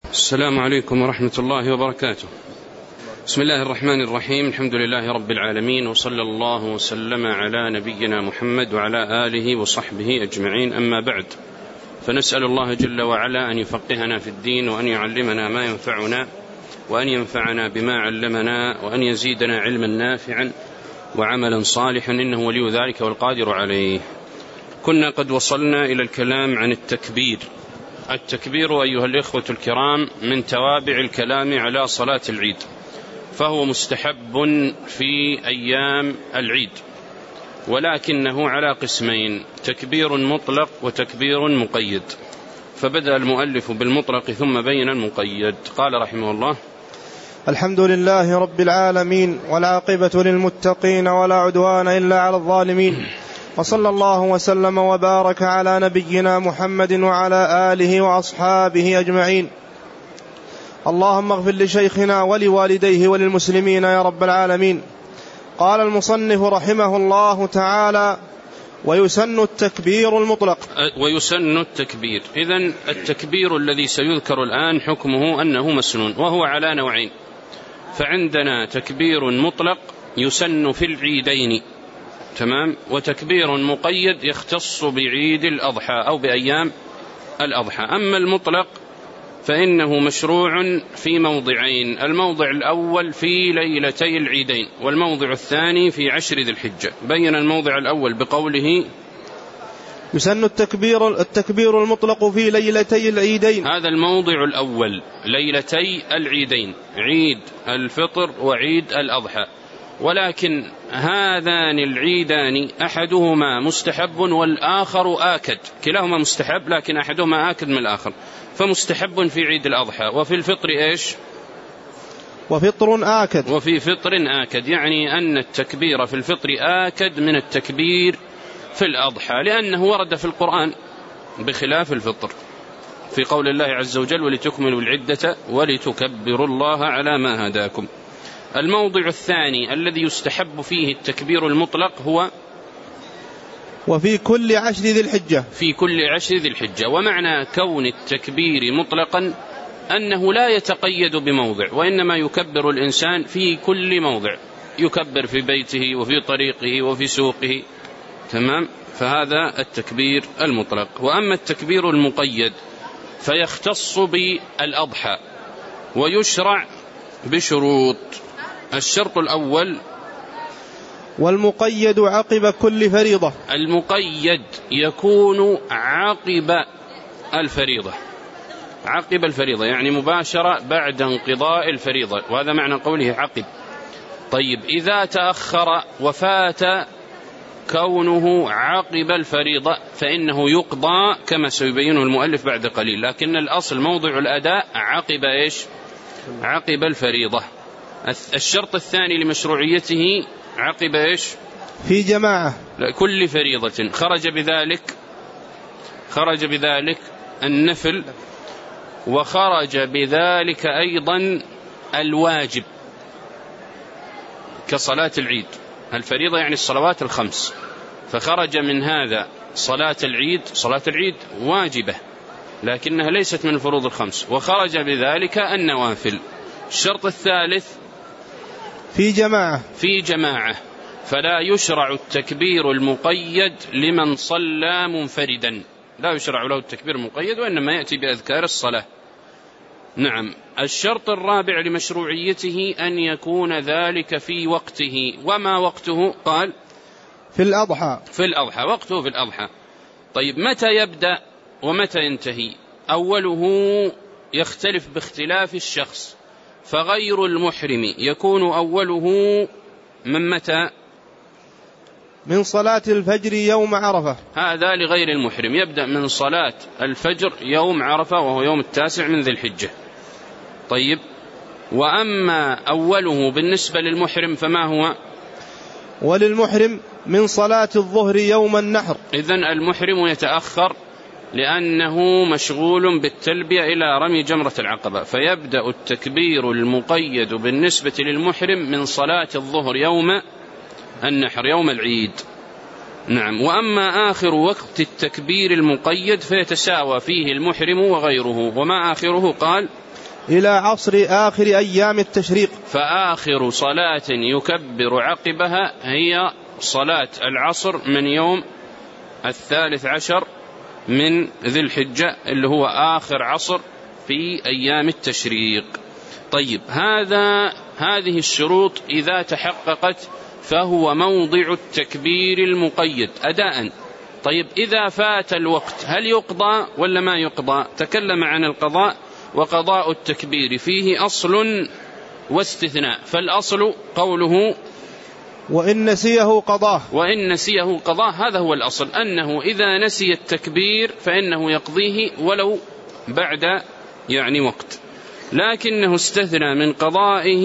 السلام عليكم ورحمة الله وبركاته. بسم الله الرحمن الرحيم. الحمد لله رب العالمين، وصلى الله وسلم على نبينا محمد وعلى آله وصحبه أجمعين، أما بعد، فنسأل الله جل وعلا أن يفقهنا في الدين، وأن يعلمنا ما ينفعنا، وأن ينفعنا بما علمنا، وأن يزيدنا علما نافعا وعملا صالحا، إنه ولي ذلك والقادر عليه. كنا قد وصلنا إلى الكلام عن التكبير. التكبير أيها الإخوة الكرام من توابع الكلام على صلاة العيد، فهو مستحب في أيام العيد، ولكنه على قسمين: تكبير مطلق وتكبير مقيد. فبدأ المؤلف بالمطلق ثم بين المقيد. قال رحمه الله: الحمد لله رب العالمين، والعاقبة للمتقين، ولا عدوان إلا على الظالمين، وصلى الله وسلم وبارك على نبينا محمد وعلى آله وأصحابه أجمعين. اللهم اغفر لشيخنا ولوالديه وللمسلمين يا رب العالمين. قال المصنف رحمه الله تعالى: ويسن التكبير المطلق. ويسن التكبير، إذن التكبير الذي سيذكر الآن حكمه أنه مسنون، وهو على نوعين. فعندنا تكبير مطلق يسن في العيدين، تمام، وتكبير مقيد يختص بعيد الأضحى أو بأيام الأضحى. أما المطلق فإنه مشروع في موضعين: الموضع الأول في ليلتي العيدين، والموضع الثاني في 10 ذي الحجة. بين الموضع الأول بقوله: يسن التكبير المطلق في ليلتي العيدين. هذا الموضع الأول، ليلتي العيدين، عيد الفطر وعيد الأضحى. ولكن هذان العيدان أحدهما مستحب والآخر آكد، كلاهما مستحب لكن أحدهما آكد من الآخر. فمستحب في عيد الأضحى، وفي الفطر إيش؟ وفطر آكد. وفي فطر آكد، يعني أن التكبير في الفطر آكد من التكبير في الأضحى، لأنه ورد في القرآن بخلاف الفطر، في قول الله عز وجل: ولتكملوا العدة ولتكبروا الله على ما هداكم. الموضع الثاني الذي يستحب فيه التكبير المطلق هو وفي كل 10 ذي الحجة. في كل 10 ذي الحجة. ومعنى كون التكبير مطلقا أنه لا يتقيد بموضع، وإنما يكبر الإنسان في كل موضع، يكبر في بيته وفي طريقه وفي سوقه، تمام. فهذا التكبير المطلق. وأما التكبير المقيد فيختص بالأضحى، ويشرع بشروط. الشرط الأول: والمقيد عقب كل فريضة. المقيد يكون عقب الفريضة، عقب الفريضة يعني مباشرة بعد انقضاء الفريضة، وهذا معنى قوله عقب. طيب، إذا تأخر وفات كونه عقب الفريضة فإنه يقضى كما سيبينه المؤلف بعد قليل، لكن الأصل موضع الأداء عقب إيش؟ عقب الفريضة. الشرط الثاني لمشروعيته عقب إيش؟ في جماعة كل فريضة. خرج بذلك النفل، وخرج بذلك أيضا الواجب كصلاة العيد. الفريضة يعني الصلوات الخمس، فخرج من هذا صلاة العيد. صلاة العيد واجبة لكنها ليست من الفروض الخمس، وخرج بذلك النوافل. الشرط الثالث: في جماعة. فلا يشرع التكبير المقيد لمن صلى منفردا، لا يشرع له التكبير المقيد، وإنما يأتي بأذكار الصلاة. نعم. الشرط الرابع لمشروعيته أن يكون ذلك في وقته. وما وقته؟ قال: في الأضحى. في الأضحى، وقته في الأضحى. طيب، متى يبدأ ومتى ينتهي؟ أوله يختلف باختلاف الشخص، فغير المحرم يكون أوله من متى؟ من صلاة الفجر يوم عرفة. هذا لغير المحرم، يبدأ من صلاة الفجر يوم عرفة، وهو يوم 9 من ذي الحجة. طيب، وأما أوله بالنسبة للمحرم فما هو؟ وللمحرم من صلاة الظهر يوم النحر. إذن المحرم يتأخر لأنه مشغول بالتلبية إلى رمي جمرة العقبة، فيبدأ التكبير المقيد بالنسبة للمحرم من صلاة الظهر يوم النحر، يوم العيد. نعم. وأما آخر وقت التكبير المقيد فيتساوى فيه المحرم وغيره. وما آخره؟ قال: إلى عصر آخر أيام التشريق. فآخر صلاة يكبر عقبها هي صلاة العصر من يوم 13 من ذي الحجة، اللي هو آخر عصر في أيام التشريق. طيب، هذه الشروط إذا تحققت فهو موضع التكبير المقيد أداء. طيب، إذا فات الوقت هل يقضى ولا ما يقضى؟ تكلم عن القضاء، وقضاء التكبير فيه أصل واستثناء. فالأصل قوله وإن نسيه قضاه، وإن نسيه قضاه. هذا هو الأصل، أنه إذا نسي التكبير فإنه يقضيه ولو بعد وقت. لكنه استثنى من قضائه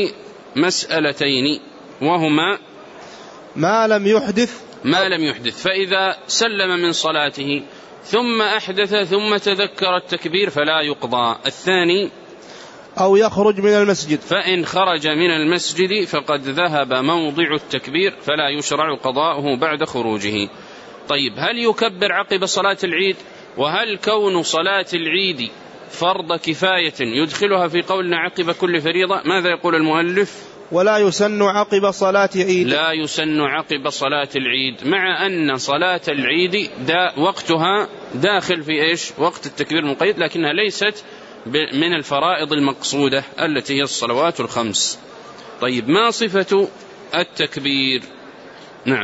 مسألتين، وهما ما لم يحدث. فإذا سلم من صلاته ثم أحدث ثم تذكر التكبير فلا يقضى. الثاني أو يخرج من المسجد، فإن خرج من المسجد فقد ذهب موضع التكبير فلا يشرع قضاؤه بعد خروجه. طيب، هل يكبر عقب صلاة العيد؟ وهل كون صلاة العيد فرض كفاية يدخلها في قولنا عقب كل فريضة؟ ماذا يقول المؤلف؟ ولا يسن عقب صلاة عيد. لا يسن عقب صلاة العيد، مع أن صلاة العيد وقتها داخل في إيش؟ وقت التكبير المقيد، لكنها ليست من الفرائض المقصودة التي هي الصلوات الخمس. طيب، ما صفة التكبير؟ نعم.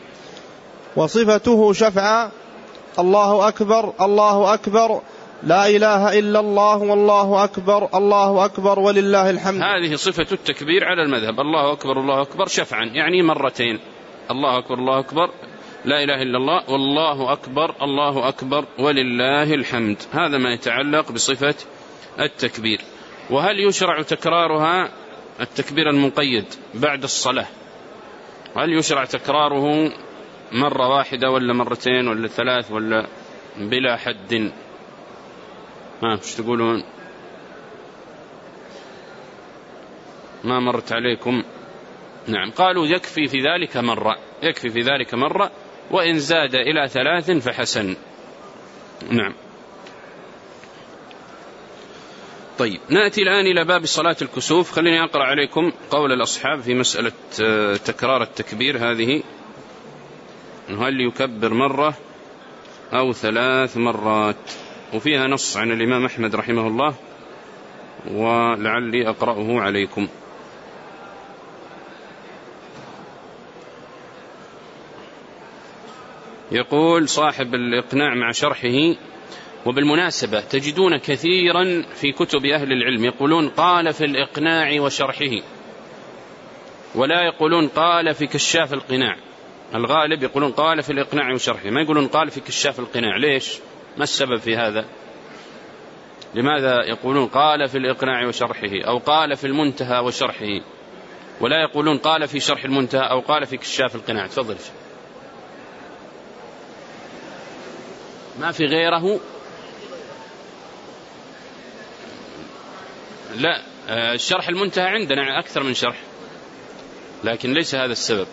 وصفته شفعا: الله أكبر الله أكبر لا إله إلا الله والله أكبر الله أكبر ولله الحمد. هذه صفة التكبير على المذهب، الله أكبر الله أكبر شفعا، يعني مرتين، الله أكبر الله أكبر لا إله إلا الله والله أكبر الله أكبر ولله الحمد. هذا ما يتعلق بصفة التكبير. وهل يشرع تكرارها التكبير المقيد بعد الصلاة؟ هل يشرع تكراره مرة واحدة ولا مرتين ولا ثلاث ولا بلا حد؟ ايش تقولون؟ ما مرت عليكم؟ نعم، قالوا يكفي في ذلك مرة، وإن زاد إلى 3 فحسن. نعم. طيب، نأتي الآن إلى باب صلاة الكسوف. خليني أقرأ عليكم قول الأصحاب في مسألة تكرار التكبير هذه، هل يكبر مرة أو 3 مرات؟ وفيها نص عن الإمام أحمد رحمه الله، ولعلي أقرأه عليكم. يقول صاحب الإقناع مع شرحه: وبالمناسبة تجدون كثيرا في كتب أهل العلم يقولون قال في الإقناع وشرحه، ولا يقولون قال في كشاف القناع. الغالب يقولون قال في الإقناع وشرحه، ما يقولون قال في كشاف القناع. ليش؟ ما السبب في هذا؟ لماذا يقولون قال في الإقناع وشرحه أو قال في المنتهى وشرحه، ولا يقولون قال في شرح المنتهى أو قال في كشاف القناع؟ تفضل. ما في غيره؟ لا، الشرح المنتهى عندنا أكثر من شرح، لكن ليس هذا السبب.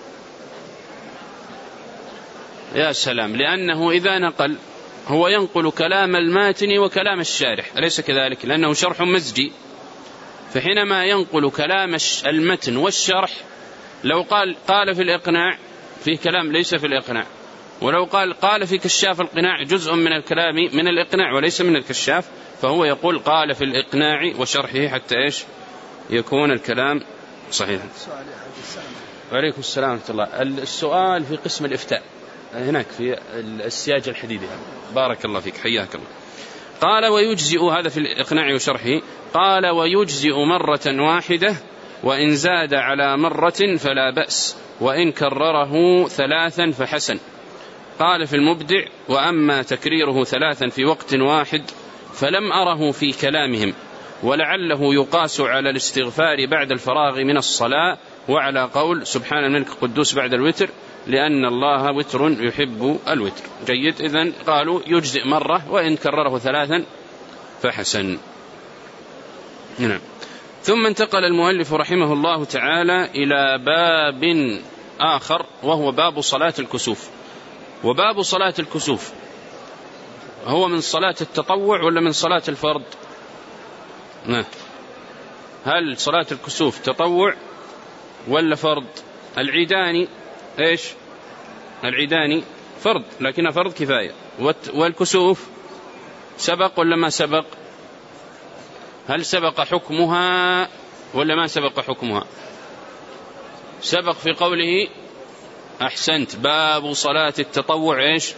يا سلام، لأنه إذا نقل هو ينقل كلام الماتن وكلام الشارح، أليس كذلك؟ لأنه شرح مزجي، فحينما ينقل كلام المتن والشرح، لو قال في الإقناع فيه كلام ليس في الإقناع، ولو قال في كشاف القناع جزء من الكلام من الإقناع وليس من الكشاف، فهو يقول قال في الإقناع وشرحه حتى إيش يكون الكلام صحيحا. وعليكم السلام ورحمة الله. السؤال في قسم الإفتاء هناك في السياج الحديدي. بارك الله فيك، حياك الله. قال ويجزئ، هذا في الإقناع وشرحه، قال ويجزئ مرة واحدة، وإن زاد على مرة فلا بأس، وإن كرره 3 فحسن. قال في المبدع: وأما تكريره 3 في وقت واحد فلم أره في كلامهم، ولعله يقاس على الاستغفار بعد الفراغ من الصلاة، وعلى قول سبحان الملك القدوس بعد الوتر، لأن الله وتر يحب الوتر. جيد، إذن قالوا يجزئ مرة، وإن كرره 3 فحسن. نعم. ثم انتقل المؤلف رحمه الله تعالى إلى باب آخر، وهو باب صلاة الكسوف. وباب صلاة الكسوف هو من صلاة التطوع ولا من صلاة الفرض؟ هل صلاة الكسوف تطوع ولا فرض؟ العيداني إيش؟ العيداني فرض لكنها فرض كفاية. والكسوف سبق ولا ما سبق؟ هل سبق حكمها ولا ما سبق حكمها؟ سبق في قوله أحسنت باب صلاة التطوع إيش؟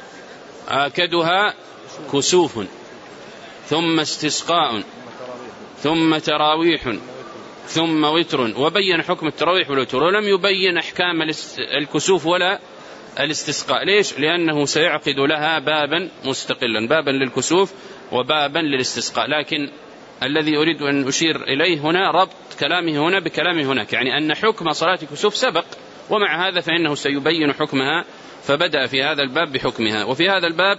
آكدها كسوف ثم استسقاء ثم تراويح ثم وتر، وبين حكم التراويح والوتر ولم يبين أحكام الكسوف ولا الاستسقاء. ليش؟ لأنه سيعقد لها بابا مستقلا، بابا للكسوف وبابا للاستسقاء. لكن الذي أريد أن أشير إليه هنا ربط كلامه هنا بكلامه هناك، يعني أن حكم صلاة الكسوف سبق، ومع هذا فإنه سيبين حكمها، فبدأ في هذا الباب بحكمها. وفي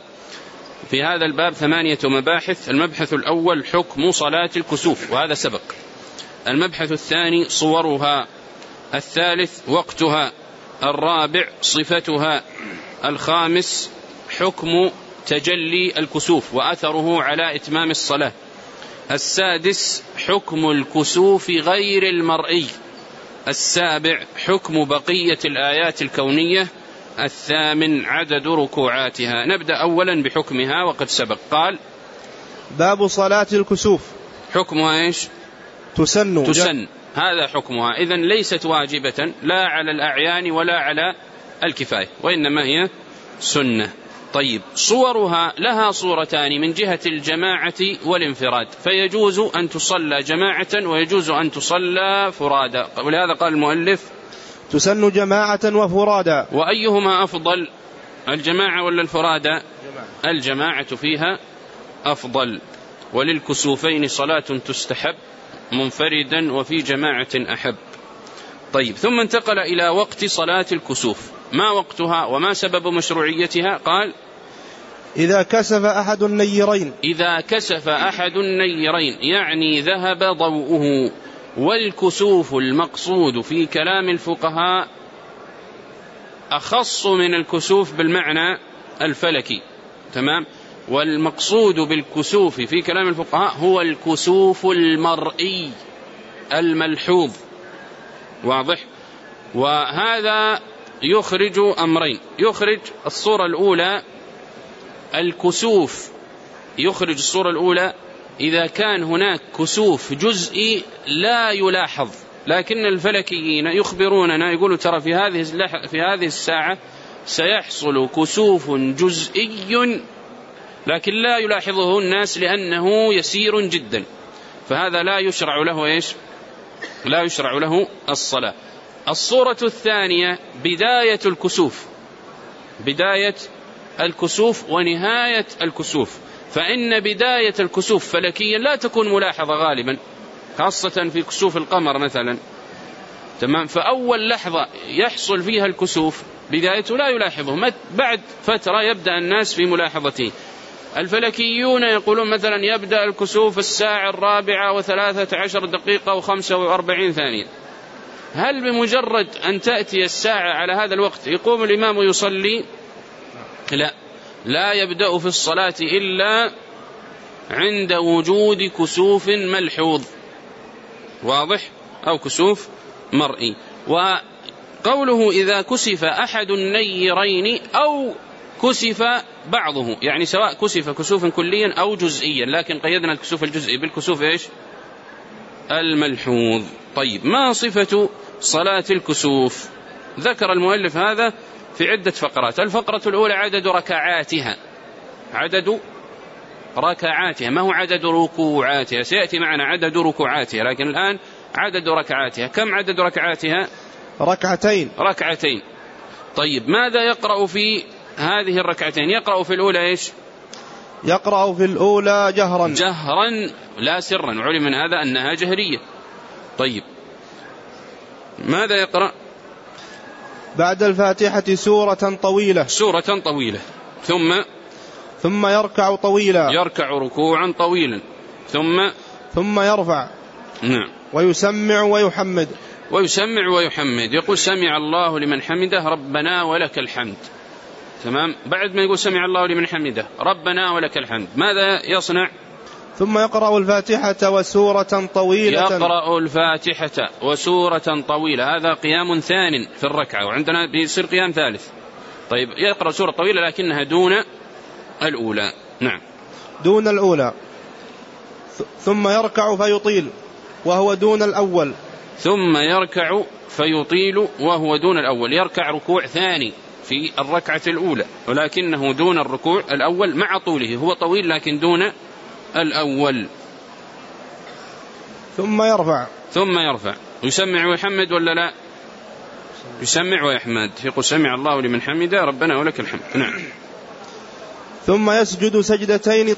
هذا الباب 8 مباحث. المبحث الأول حكم صلاة الكسوف وهذا سبق. المبحث الثاني صورها. الثالث وقتها. الرابع صفتها. الخامس حكم تجلي الكسوف وأثره على إتمام الصلاة. السادس حكم الكسوف غير المرئي. السابع حكم بقية الآيات الكونية. الثامن عدد ركوعاتها. نبدأ أولا بحكمها وقد سبق. قال باب صلاة الكسوف حكمها إيش؟ تسن. هذا حكمها. إذن ليست واجبة لا على الأعيان ولا على الكفاية، وإنما هي سنة. طيب صورها لها صورتان من جهة الجماعة والانفراد، فيجوز أن تصلى جماعة ويجوز أن تصلى فرادا، ولهذا قال المؤلف تسن جماعة وفرادا. وأيهما أفضل، الجماعة ولا الفرادا؟ الجماعة فيها أفضل. وللكسوفين صلاة تستحب منفردا وفي جماعة أحب. طيب ثم انتقل إلى وقت صلاة الكسوف. ما وقتها وما سبب مشروعيتها؟ قال إذا كسف أحد النيرين. إذا كسف أحد النيرين يعني ذهب ضوءه. والكسوف المقصود في كلام الفقهاء أخص من الكسوف بالمعنى الفلكي، تمام؟ والمقصود بالكسوف في كلام الفقهاء هو الكسوف المرئي الملحوظ، واضح؟ وهذا يخرج أمرين. يخرج الصورة الأولى الكسوف، يخرج الصورة الأولى إذا كان هناك كسوف جزئي لا يلاحظ، لكن الفلكيين يخبروننا يقولوا ترى في هذه الساعة سيحصل كسوف جزئي لكن لا يلاحظه الناس لأنه يسير جدا، فهذا لا يشرع له إيش؟ لا يشرع له الصلاة. الصورة الثانية بداية الكسوف، بداية الكسوف ونهاية الكسوف. فإن بداية الكسوف فلكيا لا تكون ملاحظة غالبا، خاصة في كسوف القمر مثلا، تمام؟ فأول لحظة يحصل فيها الكسوف بدايته لا يلاحظه، بعد فترة يبدأ الناس في ملاحظته. الفلكيون يقولون مثلا يبدأ الكسوف 4:13 و45 ثانية. هل بمجرد أن تأتي الساعة على هذا الوقت يقوم الإمام يصلي؟ لا يبدأ في الصلاة إلا عند وجود كسوف ملحوظ، واضح؟ أو كسوف مرئي. وقوله إذا كسف أحد النيرين أو كسف بعضه، يعني سواء كسف كسوفا كليا أو جزئيا، لكن قيدنا الكسوف الجزئي بالكسوف إيش؟ الملحوظ. طيب ما صفة صلاة الكسوف؟ ذكر المؤلف هذا في عدة فقرات. الفقرة الأولى عدد ركعاتها. عدد ركعاتها، ما هو عدد ركوعاتها؟ سيأتي معنا عدد ركوعاتها، لكن الآن عدد ركعاتها. كم عدد ركعاتها؟ ركعتين. طيب ماذا يقرأ في هذه الركعتين؟ يقرأ في الأولى إيش؟ يقرأ في الأولى جهرا لا سرا، وعلم من هذا أنها جهرية. طيب ماذا يقرأ؟ بعد الفاتحة سورة طويلة ثم يركع طويلا، يركع ركوعا طويلا ثم يرفع. نعم. ويسمع ويحمد. يقول سمع الله لمن حمده ربنا ولك الحمد، تمام؟ بعد ما يقول سمع الله لمن حمده ربنا ولك الحمد ماذا يصنع؟ ثم يقرأ الفاتحة وسورة طويلة. يقرأ الفاتحة وسورة طويلة، هذا قيام ثان في الركعة، وعندنا بيصير قيام ثالث. طيب يقرأ سورة طويلة لكنها دون الأولى. نعم دون الأولى. ثم يركع فيطيل وهو دون الأول. ثم يركع فيطيل وهو دون الأول، يركع ركوع ثاني في الركعة الأولى ولكنه دون الركوع الأول مع طوله، هو طويل لكن دون الأول. ثم يرفع يسمع ويحمد ولا لا؟ يسمع ويحمد، يقول سمع الله لمن حمده ربنا ولك الحمد. نعم. ثم يسجد سجدتين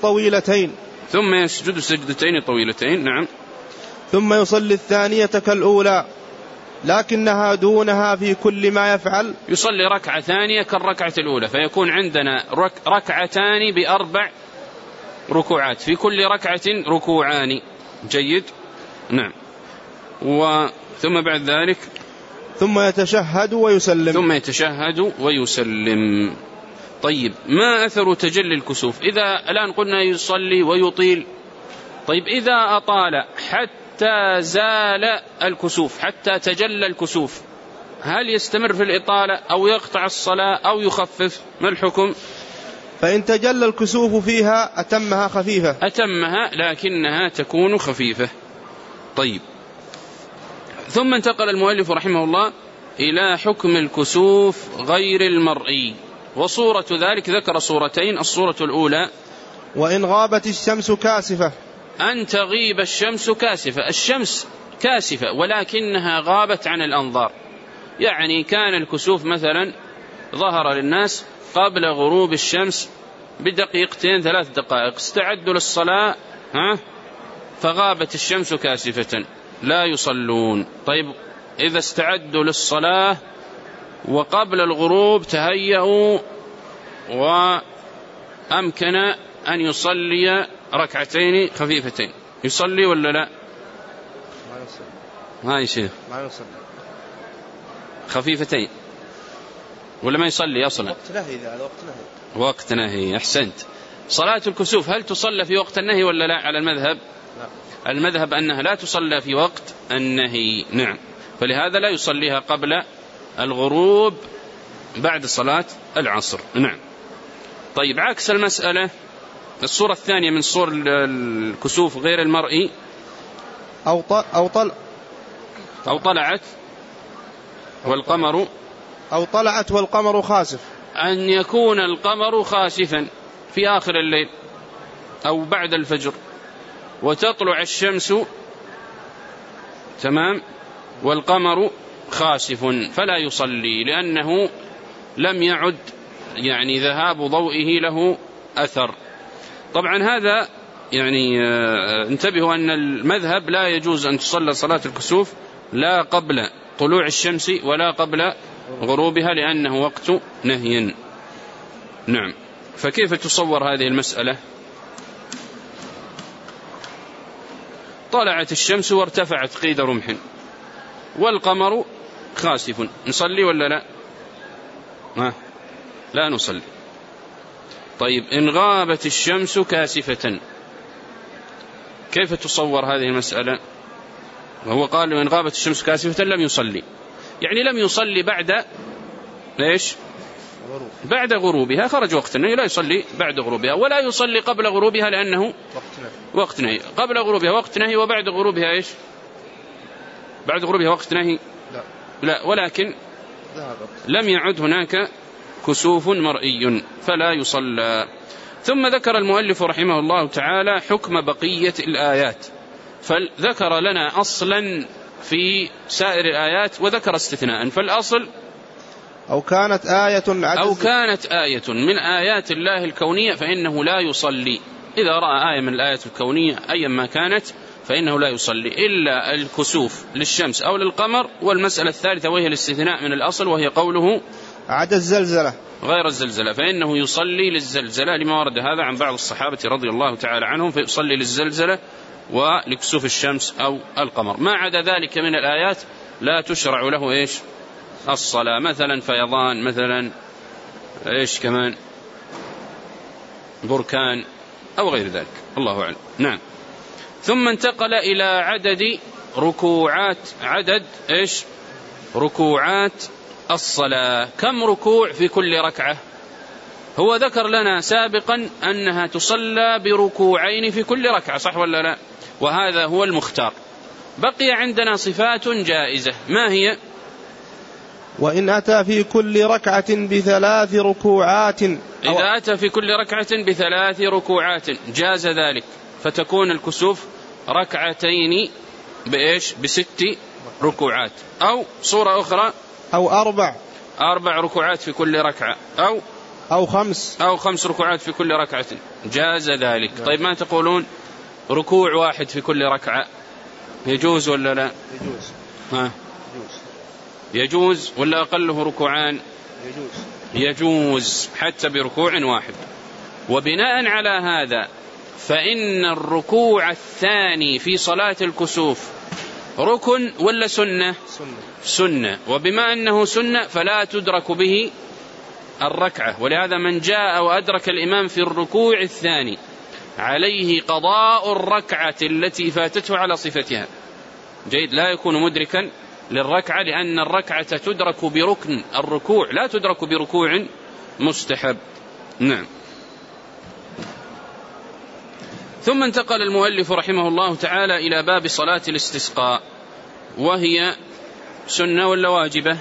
طويلتين. نعم. ثم يصلي الثانية كالأولى لكنها دونها في كل ما يفعل. يصلي ركعة ثانية كالركعة الأولى، فيكون عندنا ركعتان ب4 ركوعات، في كل ركعة ركوعان. جيد. نعم. ثم بعد ذلك ثم يتشهد ويسلم. طيب ما أثر تجلي الكسوف؟ إذا الآن قلنا يصلي ويطيل، طيب إذا أطال حتى زال الكسوف، حتى تجلى الكسوف، هل يستمر في الإطالة أو يقطع الصلاة أو يخفف؟ ما الحكم؟ فإن تجلى الكسوف فيها أتمها خفيفة. أتمها لكنها تكون خفيفة. طيب ثم انتقل المؤلف رحمه الله إلى حكم الكسوف غير المرئي، وصورة ذلك ذكر صورتين. الصورة الأولى وإن غابت الشمس كاسفة، أن تغيب الشمس كاسفة. الشمس كاسفة ولكنها غابت عن الأنظار، يعني كان الكسوف مثلا ظهر للناس قبل غروب الشمس بدقيقتين 3 دقائق، استعدوا للصلاة فغابت الشمس كاسفة، لا يصلون. طيب إذا استعدوا للصلاة وقبل الغروب تهيأوا وأمكن أن يصلي ركعتين خفيفتين، يصلي ولا لا؟ ما يصلي. خفيفتين ولا ما يصلي أصلا؟ وقت نهي. أحسنت. صلاة الكسوف هل تصلى في وقت النهي ولا لا على المذهب؟ لا. المذهب أنها لا تصلى في وقت النهي. نعم. فلهذا لا يصليها قبل الغروب بعد صلاة العصر. نعم. طيب عكس المسألة الصورة الثانية من صور الكسوف غير المرئي، أو طلعت والقمر خاسف، أن يكون القمر خاسفا في آخر الليل أو بعد الفجر وتطلع الشمس تمام والقمر خاسف، فلا يصلي لأنه لم يعد يعني ذهاب ضوئه له أثر. طبعا هذا يعني انتبهوا أن المذهب لا يجوز أن تصلى صلاة الكسوف لا قبل طلوع الشمس ولا قبل غروبها لأنه وقت نهي. نعم. فكيف تصور هذه المسألة؟ طلعت الشمس وارتفعت قيد رمح والقمر خاسف، نصلي ولا لا؟ لا نصلي. طيب إن غابت الشمس كاسفة كيف تصور هذه المسألة؟ وهو قال إن غابت الشمس كاسفة لم يصلي، يعني لم يصلي بعد ليش؟ بعد غروبها، خرج وقت النهي، لا يصلي بعد غروبها ولا يصلي قبل غروبها لأنه وقت نهي. قبل غروبها وقت نهي وبعد غروبها إيش؟ بعد غروبها وقت نهي لا، ولكن لم يعد هناك كسوف مرئي فلا يصلى. ثم ذكر المؤلف رحمه الله تعالى حكم بقية الآيات، فذكر لنا أصلا في سائر الآيات وذكر استثناء، فالأصل أو كانت آية من آيات الله الكونية فإنه لا يصلي. إذا رأى آية من الآيات الكونية أيا ما كانت فإنه لا يصلي إلا الكسوف للشمس أو للقمر. والمسألة الثالثة وهي الاستثناء من الأصل وهي قوله عدا الزلزلة غير الزلزلة، فإنه يصلي للزلزلة لما ورد هذا عن بعض الصحابة رضي الله تعالى عنهم، فيصلي للزلزلة ولكسوف الشمس أو القمر. ما عدا ذلك من الآيات لا تشرع له إيش؟ الصلاة، مثلا فيضان، مثلا إيش كمان بركان، أو غير ذلك، الله أعلم. نعم. ثم انتقل إلى عدد ركوعات، عدد إيش؟ ركوعات الصلاة. كم ركوع في كل ركعة؟ هو ذكر لنا سابقا أنها تصلى بركوعين في كل ركعة، صح ولا لا؟ وهذا هو المختار. بقي عندنا صفات جائزة، ما هي؟ وإن أتى في كل ركعة ب3 ركوعات، إذا أتى في كل ركعة ب3 ركوعات جاز ذلك، فتكون الكسوف ركعتين بإيش؟ ب6 ركوعات. أو صورة أخرى، أو 4 ركوعات في كل ركعة، أو 5 ركوعات في كل ركعة، جاز ذلك. طيب ما تقولون ركوع واحد في كل ركعة يجوز ولا لا؟ يجوز ولا أقله ركوعان؟ يجوز حتى بركوع واحد. وبناء على هذا فإن الركوع الثاني في صلاة الكسوف ركن ولا سنة؟ سنة. وبما أنه سنة فلا تدرك به الركعة، ولهذا من جاء وأدرك الإمام في الركوع الثاني عليه قضاء الركعة التي فاتته على صفتها. جيد، لا يكون مدركا للركعة، لأن الركعة تدرك بركن الركوع، لا تدرك بركوع مستحب. نعم. ثم انتقل المؤلف رحمه الله تعالى إلى باب صلاة الاستسقاء، وهي سنة ولا واجبة؟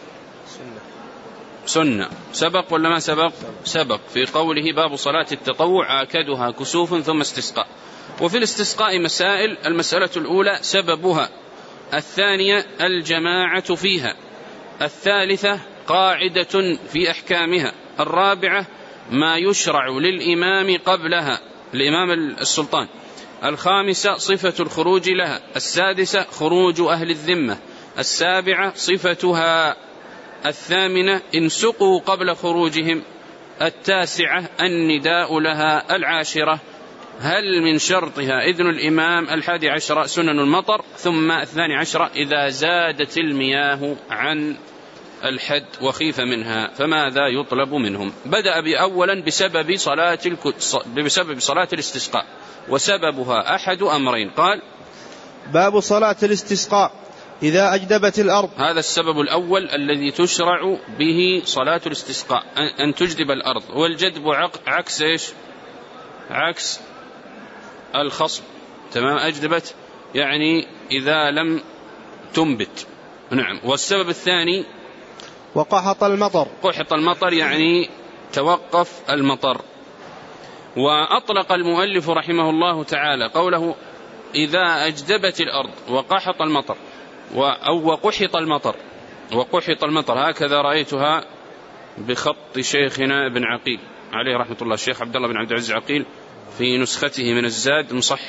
سنة. سبق ولا ما سبق؟ سبق في قوله باب صلاة التطوع آكدها كسوف ثم استسقاء. وفي الاستسقاء مسائل: المسألة الأولى سببها، الثانية الجماعة فيها، الثالثة قاعدة في أحكامها، الرابعة ما يشرع للإمام قبلها، الإمام السلطان، الخامسة صفة الخروج لها، السادسة خروج أهل الذمة، السابعة صفتها، الثامنة إن سقوا قبل خروجهم، التاسعة النداء لها، العاشرة هل من شرطها إذن الإمام، 11 سنن المطر، ثم 12 إذا زادت المياه عن الحد وخيف منها فماذا يطلب منهم. بدأ بأولا بسبب صلاة الاستسقاء، وسببها أحد أمرين. قال: باب صلاة الاستسقاء إذا أجدبت الأرض. هذا السبب الأول الذي تشرع به صلاة الاستسقاء، أن تجدب الأرض. والجدب عكس إيش؟ عكس الخصب. تمام، أجدبت يعني إذا لم تنبت. نعم. والسبب الثاني وقحط المطر. قحط المطر يعني توقف المطر. وأطلق المؤلف رحمه الله تعالى قوله إذا أجدبت الأرض وقحط المطر أو وقحط المطر، وقحط المطر، هكذا رأيتها بخط شيخنا ابن عقيل عليه رحمة الله، الشيخ عبد الله بن عبد العزيز عقيل في نسخته من الزاد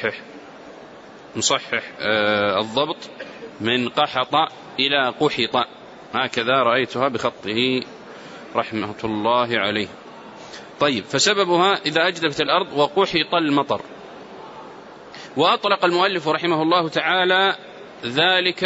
مصحح الضبط من قحط إلى قحط، هكذا رأيتها بخطه رحمة الله عليه. طيب، فسببها إذا أجدبت الأرض وقحط المطر. وأطلق المؤلف رحمه الله تعالى ذلك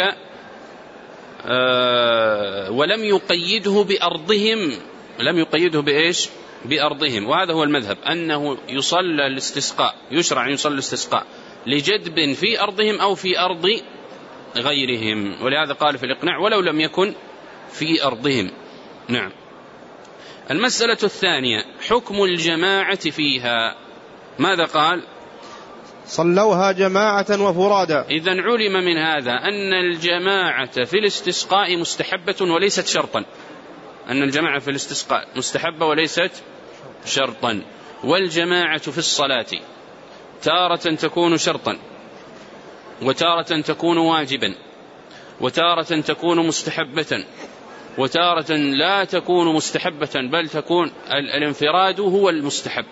ولم يقيده بأرضهم، لم يقيده بإيش؟ بأرضهم. وهذا هو المذهب، أنه يصلى الاستسقاء، يشرع أن يصلى الاستسقاء لجدب في أرضهم أو في أرض غيرهم، ولهذا قال في الإقناع ولو لم يكن في أرضهم. نعم. المسألة الثانية حكم الجماعة فيها. ماذا قال؟ صلوها جماعة وفرادا. إذن علم من هذا أن الجماعة في الاستسقاء مستحبة وليست شرطا، أن الجماعة في الاستسقاء مستحبة وليست شرطا. والجماعة في الصلاة تارة تكون شرطا، وتارة تكون واجبا، وتارة تكون مستحبة، وتارة لا تكون مستحبة بل تكون الانفراد هو المستحب.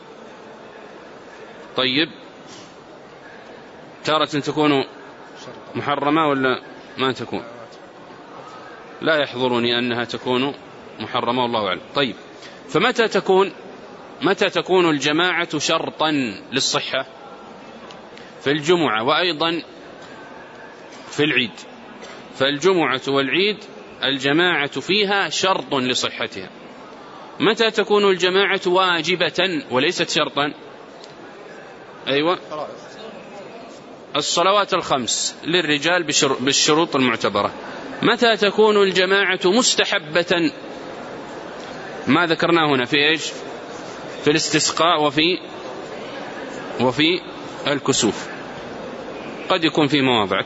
طيب، تارة تكون محرمة ولا ما تكون؟ لا يحضرني أنها تكون محرمة والله أعلم. طيب، متى تكون الجماعة شرطا للصحة؟ في الجمعة وأيضا في العيد. فالجمعة والعيد الجماعة فيها شرط أيوة الصلوات الخمس للرجال بالشروط المعتبرة. متى تكون الجماعة مستحبة؟ ما ذكرناه هنا في إيش؟ في الاستسقاء وفي الكسوف. قد يكون في مواضع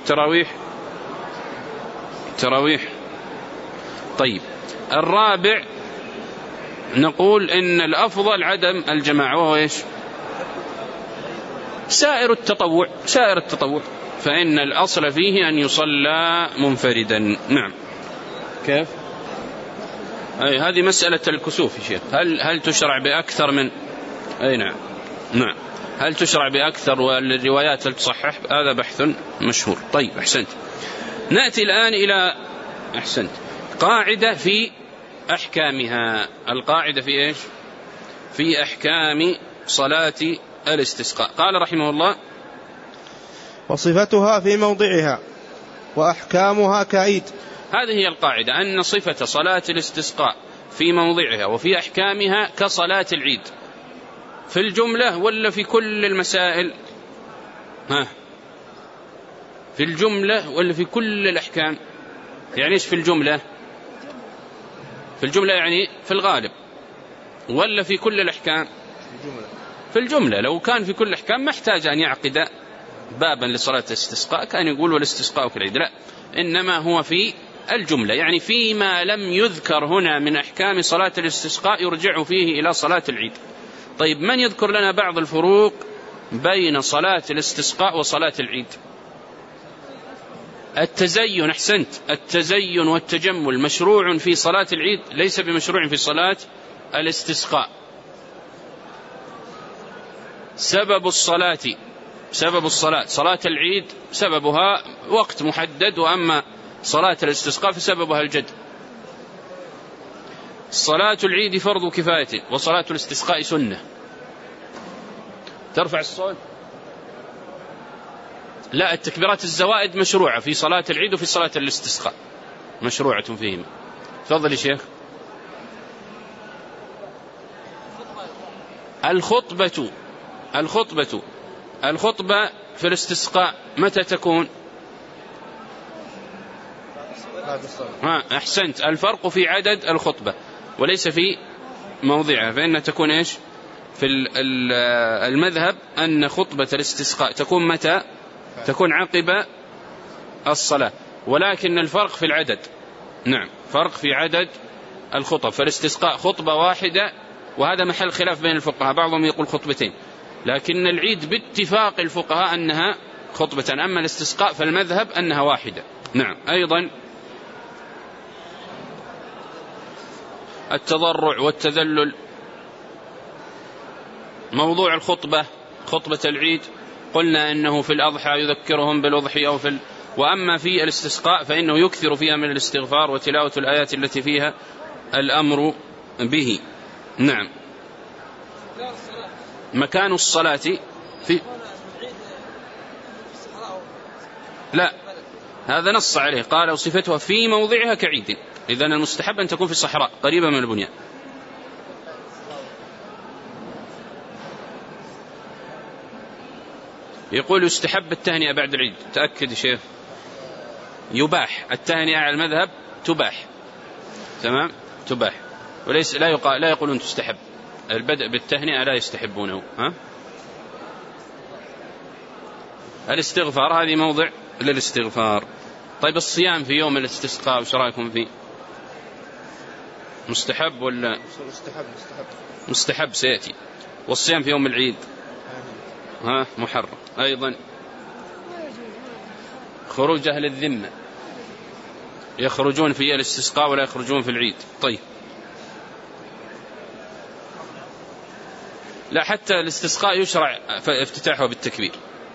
التراويح. طيب الرابع نقول إن الأفضل عدم الجماعة، وهو إيش؟ سائر التطوع، فإن الأصل فيه أن يصلى منفردا. نعم. كيف؟ أي هذه مسألة الكسوف يا شيخ، هل تشرع بأكثر من نعم هل تشرع بأكثر والروايات هل تصحح؟ هذا بحث مشهور. طيب أحسنت. نأتي الآن إلى قاعدة في أحكامها. القاعدة في إيش؟ في أحكام صلاة الاستسقاء. قال رحمه الله: وصفتها في موضعها وأحكامها كعيد. هذه هي القاعدة، أن صفة صلاة الاستسقاء في موضعها وفي أحكامها كصلاة العيد، في الجملة ولا في كل المسائل؟ في الجملة ولا في كل الأحكام؟ يعني إيش في الجملة؟ في الجملة يعني في الغالب، ولا في كل الأحكام؟ في الجملة. لو كان في كل الأحكام ما احتاج أن يعقد بابا لصلاة الاستسقاء، كان يقول والاستسقاء في العيد، لا، إنما هو في الجملة، يعني فيما لم يذكر هنا من أحكام صلاة الاستسقاء يرجع فيه إلى صلاة العيد. طيب من يذكر لنا بعض الفروق بين صلاة الاستسقاء وصلاة العيد؟ التزين، أحسنت، التزين والتجمل مشروع في صلاة العيد، ليس بمشروع في صلاة الاستسقاء. سبب الصلاة صلاة العيد سببها وقت محدد، وأما صلاة الاستسقاء فسببها الجد. صلاة العيد فرض كفاية، وصلاة الاستسقاء سنة. ترفع الصوت. لا، التكبيرات الزوائد مشروعة في صلاة العيد وفي صلاة الاستسقاء، مشروعة فيهما. تفضل يا شيخ. الخطبة في الاستسقاء متى تكون؟ أحسنت، الفرق في عدد الخطبة وليس في موضعها، فإنها تكون إيش؟ في المذهب أن خطبة الاستسقاء تكون متى؟ تكون عقب الصلاة، ولكن الفرق في العدد. نعم، فرق في عدد الخطب. فالاستسقاء خطبة واحدة، وهذا محل خلاف بين الفقهاء، بعضهم يقول خطبتين، لكن العيد باتفاق الفقهاء أنها خطبة، أما الاستسقاء فالمذهب أنها واحدة. نعم. أيضا التضرع والتذلل. موضوع خطبة العيد قلنا أنه في الأضحى يذكرهم بالأضحية، وأما في الاستسقاء فإنه يكثر فيها من الاستغفار وتلاوة الآيات التي فيها الأمر به. نعم. مكان الصلاة في لا، هذا نص عليه، قال وصفتها في موضعها كعيد. إذن المستحب أن تكون في الصحراء قريبة من البنيان. يقول يستحب التهنئة بعد العيد. تأكد يا شيخ. يباح التهنئة على المذهب، تباح، تمام، تباح، وليس لا يقولون تستحب. البدء بالتهنئة لا يستحبونه. الاستغفار هذه موضع للاستغفار. طيب الصيام في يوم الاستسقاء وش رأيكم فيه؟ مستحب ولا؟ مستحب سيأتي. والصيام في يوم العيد محرم. أيضا خروج أهل الذمة، يخرجون في الاستسقاء ولا يخرجون في العيد. طيب لا، حتى الاستسقاء يشرع افتتاحه بالتكبير،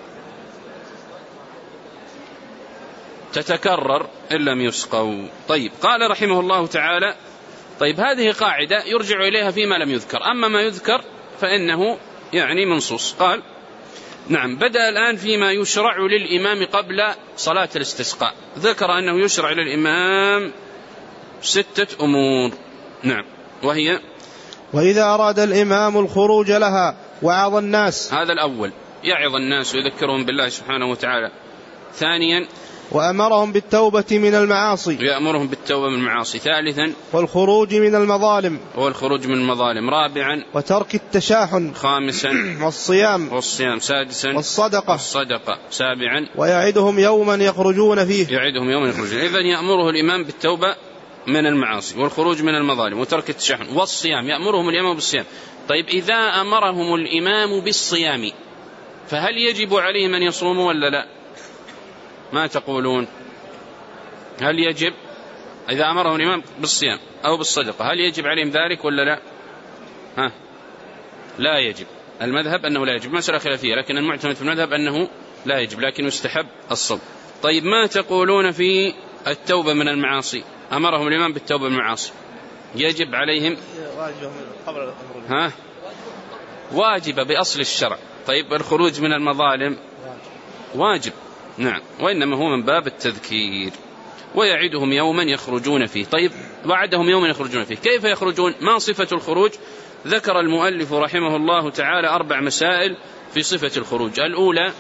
تتكرر إن لم يسقوا. طيب قال رحمه الله تعالى: طيب هذه قاعدة يرجع إليها فيما لم يذكر، أما ما يذكر فإنه يعني منصوص. قال: نعم، بدأ الآن فيما يشرع للإمام قبل صلاة الاستسقاء. ذكر أنه يشرع للإمام 6 أمور. نعم، وهي: وإذا أراد الإمام الخروج لها وعظ الناس. هذا الأول. يعظ الناس ويذكرهم بالله سبحانه وتعالى. ثانيا وأمرهم بالتوبة من المعاصي، يأمرهم بالتوبة من المعاصي. ثالثا والخروج من المظالم، والخروج من المظالم. رابعا وترك التشاحن. خامسا والصيام. سادسا والصدقة. سابعا ويعدهم يوما يخرجون فيه. يعدهم يوما يخرجون. إذن يأمره الإمام بالتوبة من المعاصي والخروج من المظالم وترك التشاحن والصيام. يأمرهم الإمام بالصيام. طيب إذا أمرهم الإمام بالصيام فهل يجب عليهم أن يصوموا ولا لا؟ ما تقولون؟ هل يجب إذا أمرهم الإمام بالصيام أو بالصدقة هل يجب عليهم ذلك ولا لا؟ لا يجب. المذهب أنه لا يجب، مسألة خلافية، لكن المعتمد في المذهب أنه لا يجب لكن يستحب الصوم. طيب ما تقولون في التوبة من المعاصي؟ أمرهم الإمام بالتوبة من المعاصي، يجب عليهم واجب بأصل الشرع. طيب الخروج من المظالم واجب، نعم، وإنما هو من باب التذكير. ويعدهم يوما يخرجون فيه. طيب وعدهم يوما يخرجون فيه، كيف يخرجون؟ ما صفة الخروج؟ ذكر المؤلف رحمه الله تعالى 4 مسائل في صفة الخروج. الأولى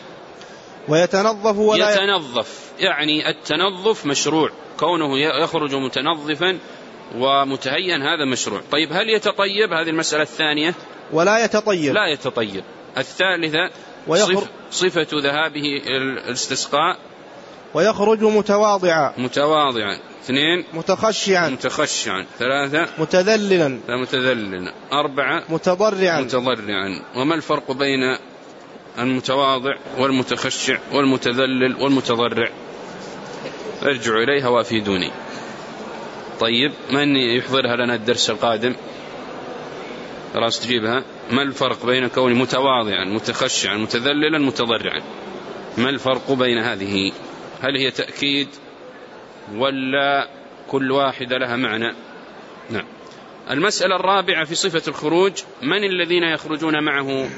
يتنظف، يعني التنظف مشروع، كونه يخرج متنظفا ومتهيئا هذا مشروع. طيب هل يتطيب؟ هذه المسألة الثانية. ولا يتطيب، لا يتطيب. الثالثة صفة ذهابه الاستسقاء، ويخرج متواضعا. 2 متخشعا. 3 متذللا. 4 متضرعا. وما الفرق بين المتواضع والمتخشع والمتذلل والمتضرع؟ ارجعوا إليها وافيدوني. طيب من يحضرها لنا الدرس القادم؟ خلاص تجيبها. ما الفرق بين كون متواضعا متخشعا متذللا متضرعا؟ ما الفرق بين هذه؟ هل هي تأكيد ولا كل واحدة لها معنى؟ نعم. المسألة الرابعة في صفة الخروج، من الذين يخرجون معه؟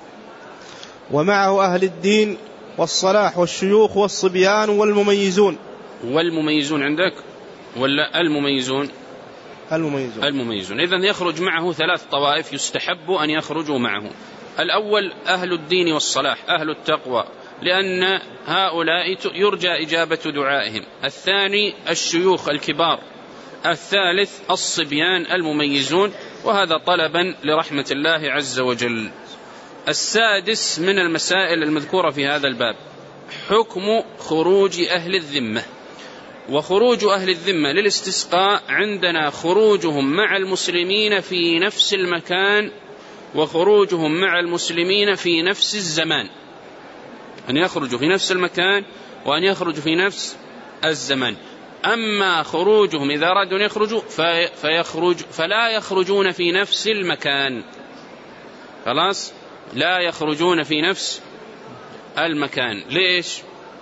ومعه أهل الدين والصلاح والشيوخ والصبيان والمميزون. والمميزون عندك ولا المميزون؟ المميزون. إذن يخرج معه 3 طوائف يستحب أن يخرجوا معه. الأول أهل الدين والصلاح، أهل التقوى، لأن هؤلاء يرجى إجابة دعائهم. الثاني الشيوخ الكبار. الثالث الصبيان المميزون، وهذا طلبا لرحمة الله عز وجل. السادس من المسائل المذكورة في هذا الباب حكم خروج أهل الذمة. وخروج أهل الذمة للاستسقاء عندنا خروجهم مع المسلمين في نفس المكان وخروجهم مع المسلمين في نفس الزمان، أن يخرجوا في نفس المكان وأن يخرجوا في نفس الزمان. أما خروجهم إذا أرادوا أن يخرجوا فلا يخرجون في نفس المكان، خلاص لا يخرجون في نفس المكان. ليش؟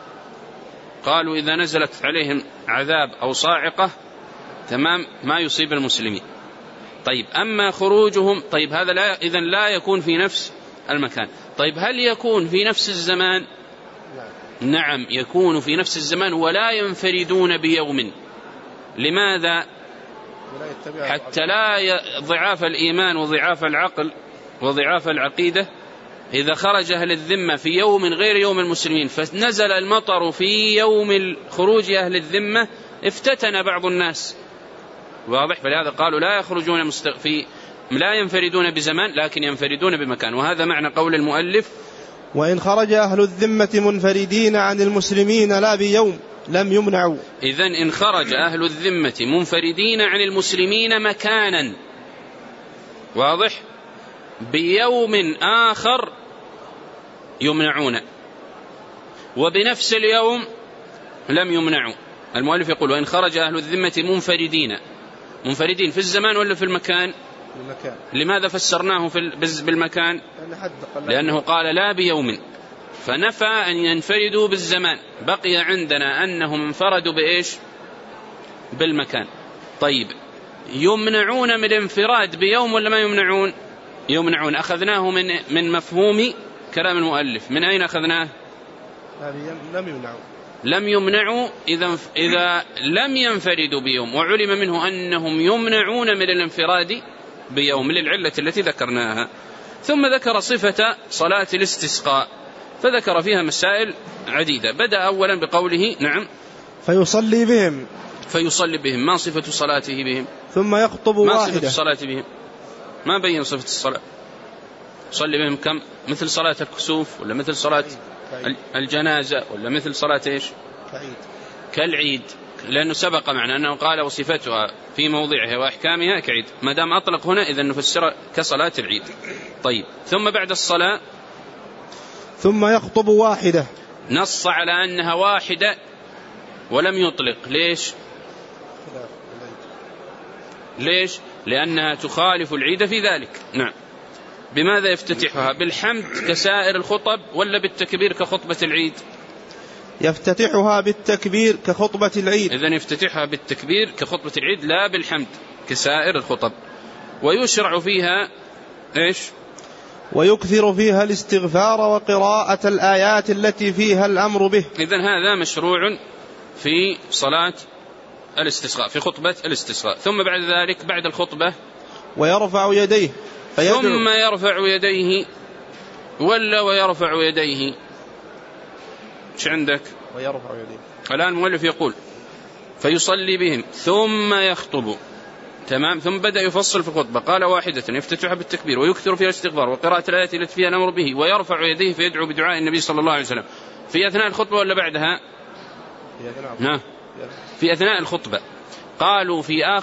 قالوا إذا نزلت عليهم عذاب أو صاعقة تمام ما يصيب المسلمين. طيب أما خروجهم، طيب هذا إذن لا يكون في نفس المكان. طيب هل يكون في نفس الزمان؟ نعم يكون في نفس الزمان ولا ينفردون بيوم. لماذا؟ حتى لا ضعاف الإيمان وضعاف العقل وضعاف العقيدة. إذا خرج أهل الذمة في يوم غير يوم المسلمين فنزل المطر في يوم خروج أهل الذمة افتتن بعض الناس، واضح؟ فلهذا قالوا لا يخرجون لا ينفردون بزمان لكن ينفردون بمكان، وهذا معنى قول المؤلف وإن خرج أهل الذمة منفردين عن المسلمين لا بيوم لم يمنعوا. إذن إن خرج أهل الذمة منفردين عن المسلمين مكانا، واضح، بيوم آخر يمنعون، وبنفس اليوم لم يمنعوا. المؤلف يقول وإن خرج أهل الذمة منفردين في الزمان ولا في المكان؟ لماذا فسرناه بالمكان؟ لأنه قال لا بيوم، فنفى أن ينفردوا بالزمان، بقي عندنا أنهم انفردوا بإيش؟ بالمكان. طيب يمنعون من الانفراد بيوم ولا ما يمنعون؟ يمنعون. أخذناه من مفهوم كلام المؤلف. من أين أخذناه؟ لم يمنعوا إذا لم ينفردوا بيوم، وعلم منه أنهم يمنعون من الانفراد بيوم للعلة التي ذكرناها. ثم ذكر صفة صلاة الاستسقاء فذكر فيها مسائل عديدة. بدأ أولا بقوله نعم فيصلي بهم. فيصلي بهم، ما صفة صلاته بهم؟ ثم يخطب ما واحدة. صفة الصلاة بهم؟ ما بين صفة الصلاة. يصلي بهم كم؟ مثل صلاة الكسوف ولا مثل صلاة الجنازة ولا مثل صلاة إيش؟ كالعيد، لأنه سبق معنا أنه قال وصفتها في موضعها وأحكامها كعيد، ما دام أطلق هنا إذن نفسر كصلاة العيد. طيب، ثم بعد الصلاة ثم يخطب واحدة، نص على أنها واحدة ولم يطلق. ليش؟ لأنها تخالف العيد في ذلك. نعم. بماذا يفتتحها؟ بالحمد كسائر الخطب ولا بالتكبير كخطبة العيد؟ يفتتحها بالتكبير كخطبة العيد. إذن يفتتحها بالتكبير كخطبة العيد لا بالحمد كسائر الخطب. ويشرع فيها إيش؟ ويكثر فيها الاستغفار وقراءة الآيات التي فيها الأمر به. إذن هذا مشروع في صلاة الاستسقاء، في خطبة الاستسقاء. ثم بعد ذلك بعد الخطبة ويرفع يديه فيدعو. ثم يرفع يديه ولا ويرفع يديه؟ ايش عندك؟ ويرفع يديه. الآن المؤلف يقول فيصلي بهم ثم يخطب، تمام. ثم بدأ يفصل في الخطبة، قال واحدة يفتتحها بالتكبير ويكثر فيها الاستغفار وقراءة الآيات التي فيها الأمر به ويرفع يديه فيدعو بدعاء النبي صلى الله عليه وسلم. في أثناء الخطبة ولا بعدها؟ في أثناء الخطبة. قالوا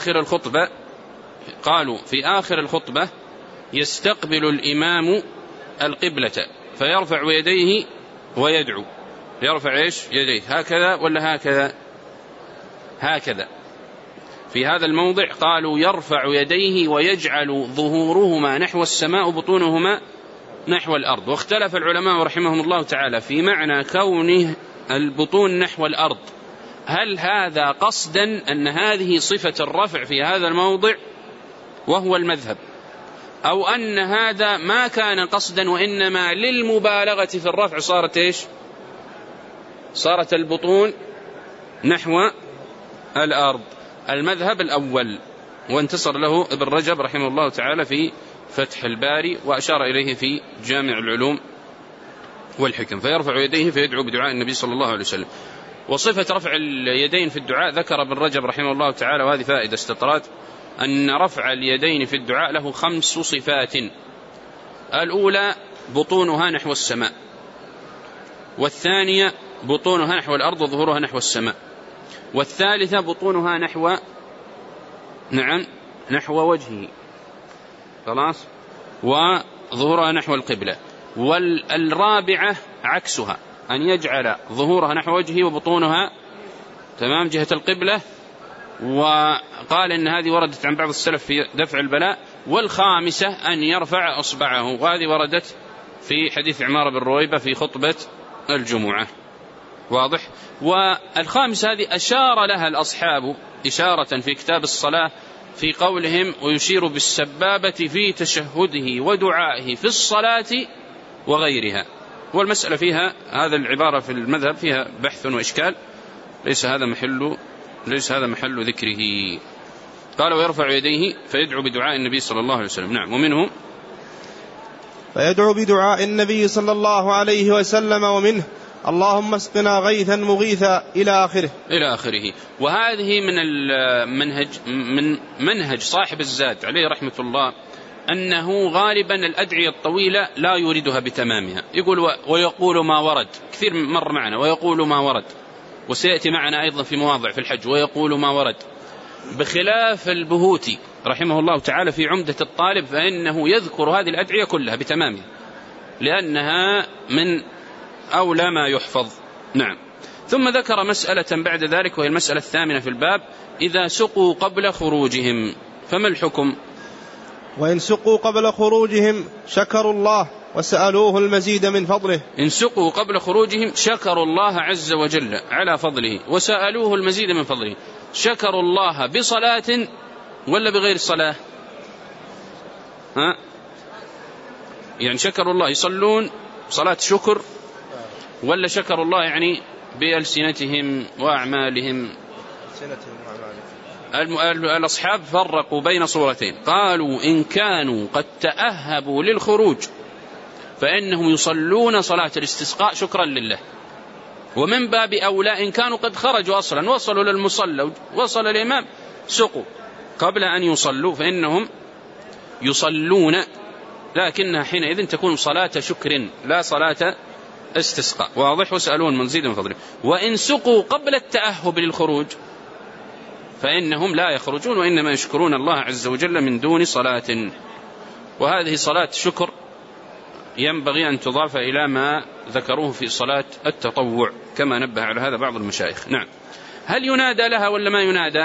في آخر الخطبة يستقبل الإمام القبلة فيرفع يديه ويدعو. يرفع إيش؟ يديه هكذا ولا هكذا؟ هكذا. في هذا الموضع قالوا يرفع يديه ويجعل ظهورهما نحو السماء وبطونهما نحو الأرض. واختلف العلماء رحمهم الله تعالى في معنى كونه البطون نحو الأرض، هل هذا قصدا أن هذه صفة الرفع في هذا الموضع وهو المذهب، أو أن هذا ما كان قصدا وإنما للمبالغة في الرفع صارت إيش؟ صارت البطون نحو الأرض. المذهب الأول، وانتصر له ابن رجب رحمه الله تعالى في فتح الباري وأشار إليه في جامع العلوم والحكم. فيرفع يديه فيدعو بدعاء النبي صلى الله عليه وسلم. وصفة رفع اليدين في الدعاء ذكر ابن رجب رحمه الله تعالى، وهذه فائدة استطراد، أن رفع اليدين في الدعاء له 5 صفات. الأولى بطونها نحو السماء، والثانية بطونها نحو الأرض وظهورها نحو السماء، والثالثة بطونها نحو وجهه، خلاص، وظهورها نحو القبلة. والرابعة عكسها، أن يجعل ظهورها نحو وجهه وبطونها تمام جهة القبلة. وقال إن هذه وردت عن بعض السلف في دفع البلاء. والخامسة أن يرفع أصبعه، وهذه وردت في حديث عمار بن رويبة في خطبة الجمعة، واضح. والخامسة هذه أشار لها الأصحاب إشارة في كتاب الصلاة في قولهم ويشير بالسبابة في تشهده ودعائه في الصلاة وغيرها. والمسألة فيها هذا العبارة في المذهب فيها بحث وإشكال، ليس هذا محل ذكره. قال ويرفع يديه فيدعو بدعاء النبي صلى الله عليه وسلم. نعم. ومنه فيدعو بدعاء النبي صلى الله عليه وسلم، ومنه اللهم اسقنا غيثا مغيثا إلى آخره. وهذه من منهج صاحب الزاد عليه رحمة الله، أنه غالبا الأدعية الطويلة لا يريدها بتمامها. يقول ويقول ما ورد، كثير مر معنا ويقول ما ورد، وسيأتي معنا أيضا في مواضع في الحج ويقول ما ورد. بخلاف البهوتي رحمه الله تعالى في عمدة الطالب، فإنه يذكر هذه الأدعية كلها بتمامها لأنها من أولى ما يحفظ. نعم. ثم ذكر مسألة بعد ذلك، وهي المسألة 8 في الباب: إذا سقوا قبل خروجهم فما الحكم؟ وإن سقوا قبل خروجهم شكروا الله وسألوه المزيد من فضله. إن سقوا قبل خروجهم شكروا الله عز وجل على فضله وسألوه المزيد من فضله. شكروا الله بصلاة ولا بغير الصلاة؟ يعني شكروا الله يصلون صلاة شكر، ولا شكروا الله يعني بألسنتهم وأعمالهم؟ الأصحاب فرقوا بين صورتين، قالوا إن كانوا قد تأهبوا للخروج فإنهم يصلون صلاة الاستسقاء شكرا لله. ومن باب أولى إن كانوا قد خرجوا أصلا وصلوا للمصلى وصل الإمام سقوا قبل أن يصلوا فإنهم يصلون، لكنها حينئذ تكون صلاة شكر لا صلاة استسقاء. واضح؟ وسألون من زيد من فضله. وإن سقوا قبل التأهب للخروج فإنهم لا يخرجون وإنما يشكرون الله عز وجل من دون صلاة. وهذه صلاة شكر ينبغي أن تضاف إلى ما ذكروه في صلاة التطوع كما نبه على هذا بعض المشايخ. نعم. هل ينادى لها ولا ما ينادى؟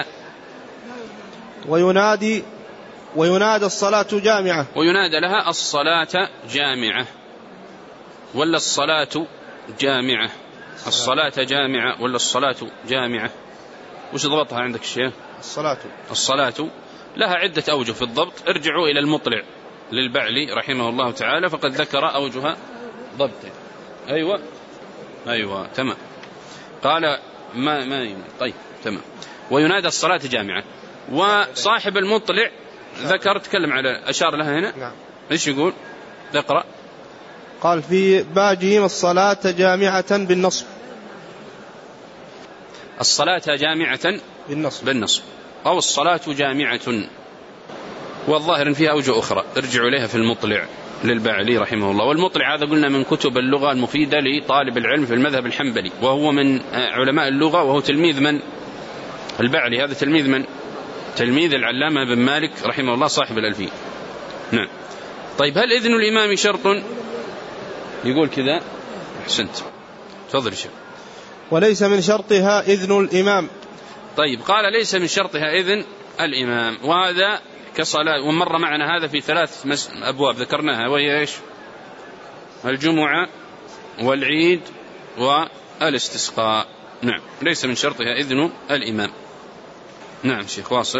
وينادى الصلاة جامعة. وينادى لها الصلاة جامعة ولا الصلاة جامعة؟ الصلاة جامعة ولا الصلاة جامعة؟ وش ضبطها عندك الشيخ؟ الصلاة لها عدة أوجه في الضبط. ارجعوا إلى المطلع للبعلي رحمه الله تعالى فقد ذكر أوجه ضبط. أيوة تمام. قال ما طيب تمام. وينادى الصلاة جامعة. وصاحب المطلع ذكر تكلم على أشار لها هنا. نعم. إيش يقول؟ اقرأ. قال في باجهم الصلاة جامعة بالنصب. الصلاة جامعة بالنصب أو الصلاة جامعة. والظاهر فيها أوجه أخرى ارجعوا إليها في المطلع للبعلي رحمه الله. والمطلع هذا قلنا من كتب اللغة المفيدة لطالب العلم في المذهب الحنبلي، وهو من علماء اللغة، وهو تلميذ من؟ البعلي. هذا تلميذ من؟ تلميذ العلامة بن مالك رحمه الله صاحب الألفية. نعم. طيب هل إذن الإمام شرط؟ يقول كذا. أحسنت. تفضل شيخ. وليس من شرطها إذن الإمام. طيب قال ليس من شرطها إذن الإمام، وهذا كصلاة. ومر معنا هذا في 3 أبواب ذكرناها، وهي إيش؟ الجمعة والعيد والاستسقاء. نعم. ليس من شرطها إذن الإمام. نعم شيخ واصل.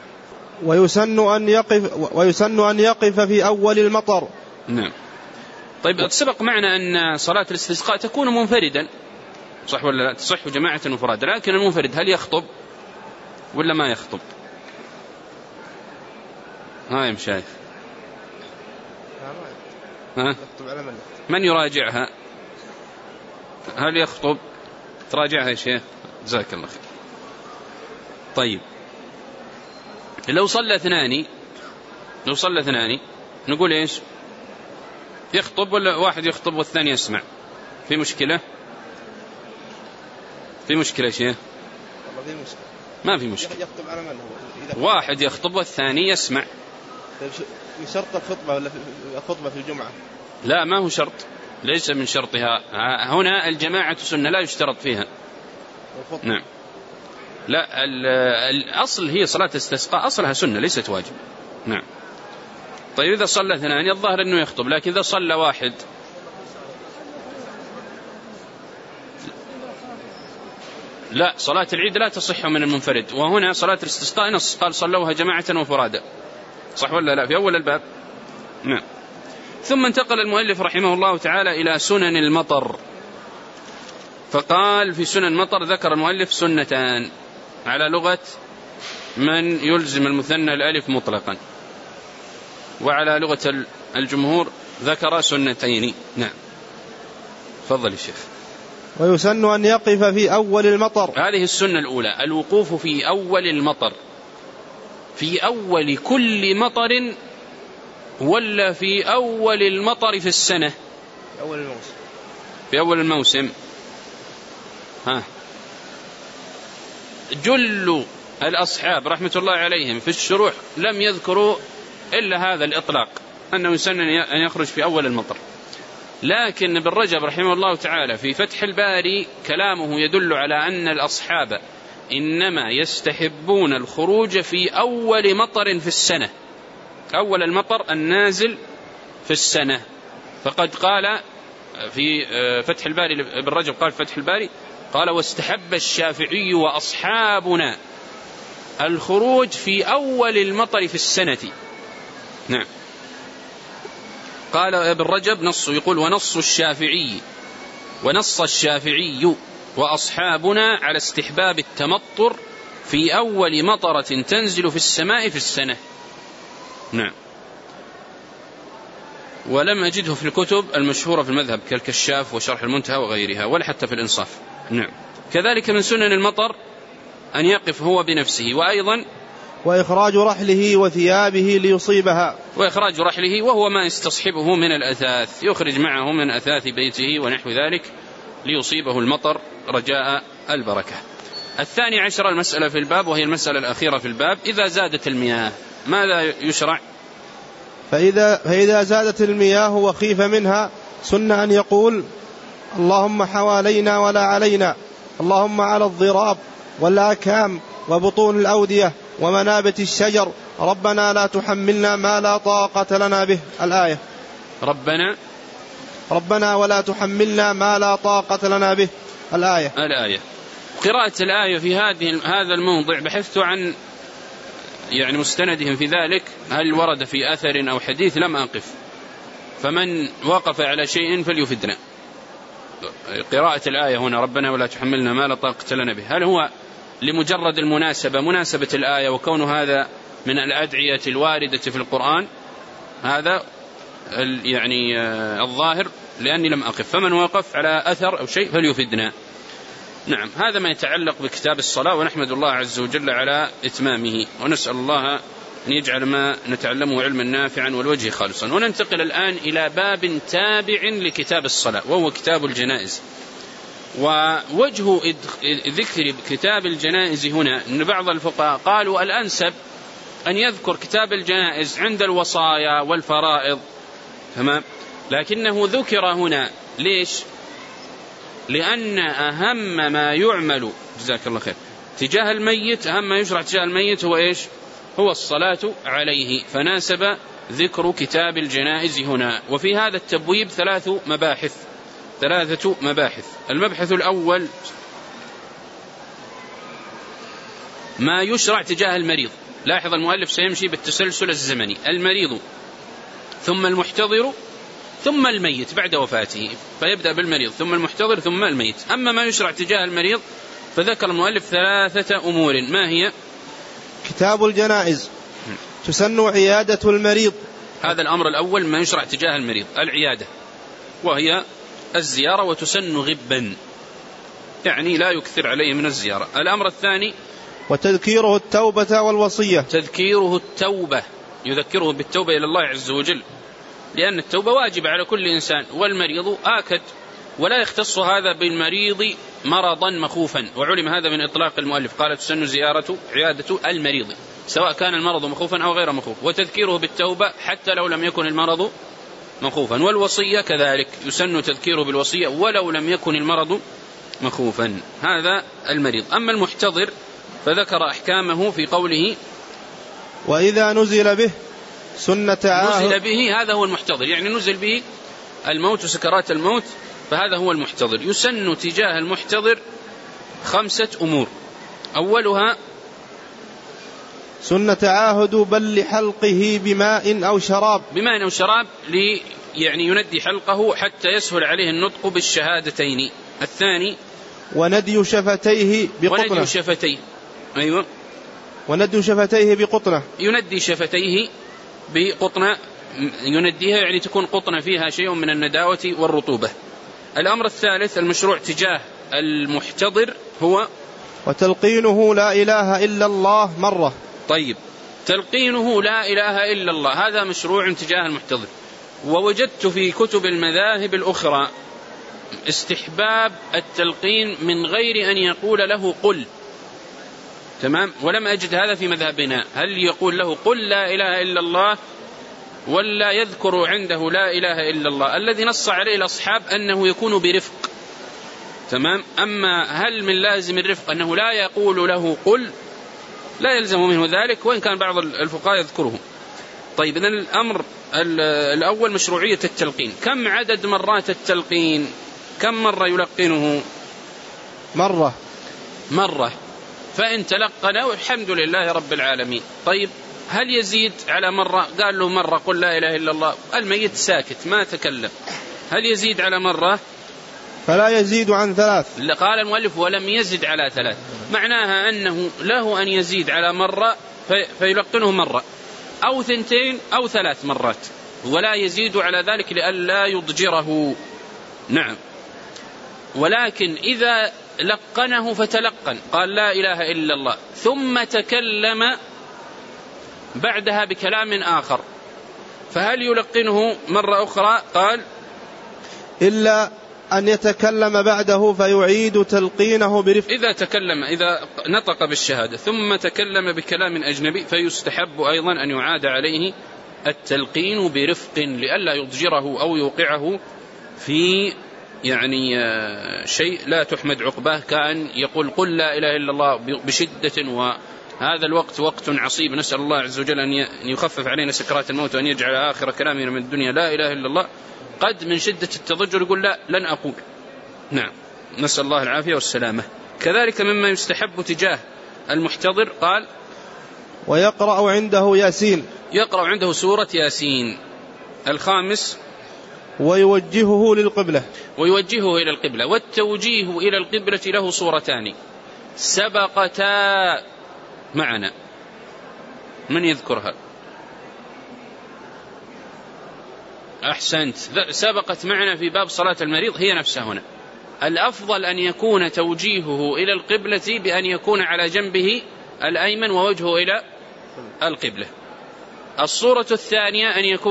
ويسن أن يقف في أول المطر. نعم. طيب سبق معنا أن صلاة الاستسقاء تكون منفردا، صح ولا لا؟ تصح جماعة مفردا، لكن المنفرد هل يخطب ولا ما يخطب؟ يا مشايخ من يراجعها؟ هل يخطب؟ تراجعها يا شيخ جزاك الله خير. طيب لو صلى اثنان نقول ايش؟ يخطب ولا واحد يخطب والثاني يسمع؟ في مشكلة يا شيخ؟ ما في مشكلة. يخطب على من هو؟ واحد يخطب والثاني يسمع. شرط الخطبة ولا خطبة في الجمعة؟ لا ما هو شرط، ليس من شرطها. هنا الجماعة سنة لا يشترط فيها. نعم. لا الأصل هي صلاة الاستسقاء أصلها سنة ليست واجب. نعم. طيب إذا صلى اثنان الظاهر أنه يخطب، لكن إذا صلى واحد لا، صلاة العيد لا تصح من المنفرد. وهنا صلاة الاستسقاء نص قال صلوها جماعة وفرادا، صح ولا لا؟ في أول الباب. نعم. ثم انتقل المؤلف رحمه الله تعالى إلى سنن المطر، فقال في سنن المطر ذكر المؤلف سنتان على لغة من يلزم المثنى الألف مطلقا، وعلى لغة الجمهور ذكر سنتين. نعم. فضل الشيخ. ويسن أن يقف في أول المطر. هذه السنة الأولى الوقوف في أول المطر، في أول كل مطر ولا في أول المطر في السنة؟ في أول الموسم. جل الأصحاب رحمة الله عليهم في الشروح لم يذكروا إلا هذا الإطلاق، أنه يسن أن يخرج في أول المطر. لكن ابن رجب رحمه الله تعالى في فتح الباري كلامه يدل على أن الأصحاب إنما يستحبون الخروج في أول مطر في السنة، أول المطر النازل في السنة. فقد قال في فتح الباري ابن رجب قال في فتح الباري قال واستحب الشافعي وأصحابنا الخروج في أول المطر في السنة. نعم. قال ابن رجب نص يقول ونص الشافعي وأصحابنا على استحباب التمطر في أول مطرة تنزل في السماء في السنة. نعم. ولم أجده في الكتب المشهورة في المذهب كالكشاف وشرح المنتهى وغيرها، ولا حتى في الإنصاف. نعم. كذلك من سنن المطر أن يقف هو بنفسه، وأيضا وإخراج رحله وثيابه ليصيبها، وإخراج رحله وهو ما يستصحبه من الأثاث، يخرج معه من أثاث بيته ونحو ذلك ليصيبه المطر رجاء البركة. 12 المسألة في الباب، وهي المسألة الأخيرة في الباب: إذا زادت المياه ماذا يشرع؟ فإذا زادت المياه وخيف منها سن أن يقول: اللهم حوالينا ولا علينا، اللهم على الضراب والآكام وبطون الأودية ومنابت الشجر، ربنا لا تحملنا ما لا طاقة لنا به. الآية. ربنا ولا تحملنا ما لا طاقة لنا به. الآية. قراءة الآية في هذا الموضع بحثت عن مستندهم في ذلك، هل ورد في أثر أو حديث؟ لم أقف، فمن وقف على شيء فليفدنا. قراءة الآية هنا ربنا ولا تحملنا ما لا طاقة لنا به، هل هو لمجرد مناسبة الآية وكون هذا من الأدعية الواردة في القرآن؟ هذا الظاهر، لأني لم أقف، فمن وقف على أثر أو شيء فليفدنا. نعم، هذا ما يتعلق بكتاب الصلاة، ونحمد الله عز وجل على إتمامه، ونسأل الله أن يجعل ما نتعلمه علما نافعا والوجه خالصا. وننتقل الآن إلى باب تابع لكتاب الصلاة، وهو كتاب الجنائز. ووجه ذكر كتاب الجنائز هنا أن بعض الفقهاء قالوا الأنسب أن يذكر كتاب الجنائز عند الوصايا والفرائض، تمام، لكنه ذكر هنا ليش؟ لأن أهم ما يعمل، جزاك الله خير، تجاه الميت، أهم ما يشرع تجاه الميت هو إيش؟ هو الصلاة عليه، فناسب ذكر كتاب الجنائز هنا. وفي هذا التبويب 3 مباحث. المبحث الأول ما يشرع تجاه المريض. لاحظ المؤلف سيمشي بالتسلسل الزمني: المريض ثم المحتضر ثم الميت بعد وفاته، فيبدأ بالمريض ثم المحتضر ثم الميت. أما ما يشرع تجاه المريض فذكر المؤلف 3 أمور. ما هي؟ كتاب الجنائز: تسن عيادة المريض. هذا الأمر الأول، ما يشرع تجاه المريض العيادة، وهي الزيارة، وتسن غبا، لا يكثر عليه من الزيارة. الأمر الثاني: وتذكيره التوبة والوصية. تذكيره التوبة، يذكره بالتوبة إلى الله عز وجل، لأن التوبة واجب على كل إنسان، والمريض آكد، ولا يختص هذا بالمريض مرضا مخوفا، وعلم هذا من إطلاق المؤلف، قال تسن زيارة عيادة المريض سواء كان المرض مخوفا أو غير مخوف، وتذكيره بالتوبة حتى لو لم يكن المرض مخوفا. والوصية كذلك يسن تذكيره بالوصية ولو لم يكن المرض مخوفا. هذا المريض. أما المحتضر فذكر أحكامه في قوله: وإذا نزل به سنة عاهد. نزل به، هذا هو المحتضر، نزل به الموت وسكرات الموت، فهذا هو المحتضر. يسن تجاه المحتضر 5 أمور. أولها سنة عاهد بل لحلقه بماء أو شراب. يندي حلقه حتى يسهل عليه النطق بالشهادتين. الثاني وندي شفتيه بقطنة. وندي شفتيه، أيوة، وندي شفتيه بقطنة. يندي شفتيه بقطنة، ينديها تكون قطنة فيها شيء من النداوة والرطوبة. الأمر الثالث المشروع تجاه المحتضر هو وتلقينه لا إله إلا الله مرة. طيب، تلقينه لا إله إلا الله هذا مشروع تجاه المحتضر. ووجدت في كتب المذاهب الأخرى استحباب التلقين من غير أن يقول له قل، تمام، ولم أجد هذا في مذهبنا. هل يقول له قل لا إله إلا الله ولا يذكر عنده لا إله إلا الله؟ الذي نص عليه الأصحاب أنه يكون برفق، تمام. أما هل من لازم الرفق أنه لا يقول له قل؟ لا يلزم منه ذلك، وإن كان بعض الفقهاء يذكره. طيب، إذن الأمر الأول مشروعية التلقين. كم عدد مرات التلقين؟ كم مرة يلقنه؟ مرة. فإن تلقنه الحمد لله رب العالمين. طيب، هل يزيد على مرة؟ قال له مرة قل لا إله إلا الله، الميت ساكت ما تكلم، هل يزيد على مرة؟ فلا يزيد عن 3. قال المؤلف ولم يزد على 3، معناها أنه له أن يزيد على مرة فيلقنه مرة أو 2 أو 3 مرات، ولا يزيد على ذلك لئلا يضجره. نعم. ولكن إذا لقنه فتلقن قال لا إله إلا الله ثم تكلم بعدها بكلام آخر، فهل يلقنه مرة أخرى؟ قال إلا أن يتكلم بعده فيعيد تلقينه برفق. إذا نطق بالشهادة ثم تكلم بكلام أجنبي فيستحب أيضا أن يعاد عليه التلقين برفق لئلا يضجره أو يوقعه في شيء لا تحمد عقباه، كأن يقول قل لا إله إلا الله بشدة، وهذا الوقت وقت عصيب، نسأل الله عز وجل أن يخفف علينا سكرات الموت وأن يجعل آخر كلامنا من الدنيا لا إله إلا الله، قد من شدة التضجر يقول لا لن أقول. نعم، نسأل الله العافية والسلامة. كذلك مما يستحب تجاه المحتضر قال ويقرأ عنده ياسين، يقرأ عنده سورة ياسين. الخامس ويوجهه للقبلة، ويوجهه إلى القبلة. والتوجيه إلى القبلة له صورتان سبقتا معنا، من يذكرها؟ أحسنت، سبقت معنا في باب صلاة المريض، هي نفسها هنا. الأفضل أن يكون توجيهه إلى القبلة بأن يكون على جنبه الأيمن ووجهه إلى القبلة. الصورة الثانية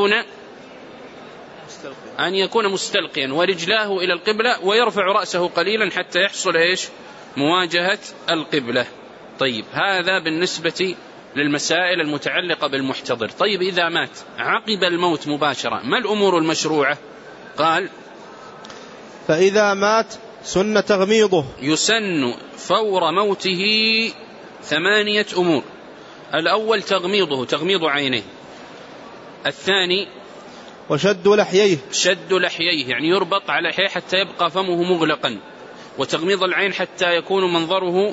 أن يكون مستلقيا ورجلاه إلى القبلة ويرفع رأسه قليلا حتى يحصل مواجهة القبلة. طيب، هذا بالنسبة للمسائل المتعلقة بالمحتضر. طيب، إذا مات عقب الموت مباشرة ما الأمور المشروعة؟ قال فإذا مات سن تغميضه، يسن فور موته 8 أمور. الأول تغميضه، تغميض عينيه. الثاني وشد لحييه، شد لحييه يعني يربط على لحيه حتى يبقى فمه مغلقا، وتغميض العين حتى يكون منظره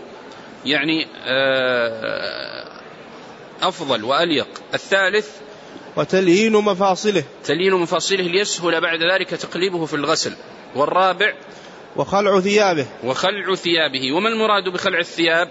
أفضل وأليق. الثالث وتليين مفاصله، تليين مفاصله ليسهل بعد ذلك تقليبه في الغسل. والرابع وخلع ثيابه، وخلع ثيابه. وما المراد بخلع الثياب؟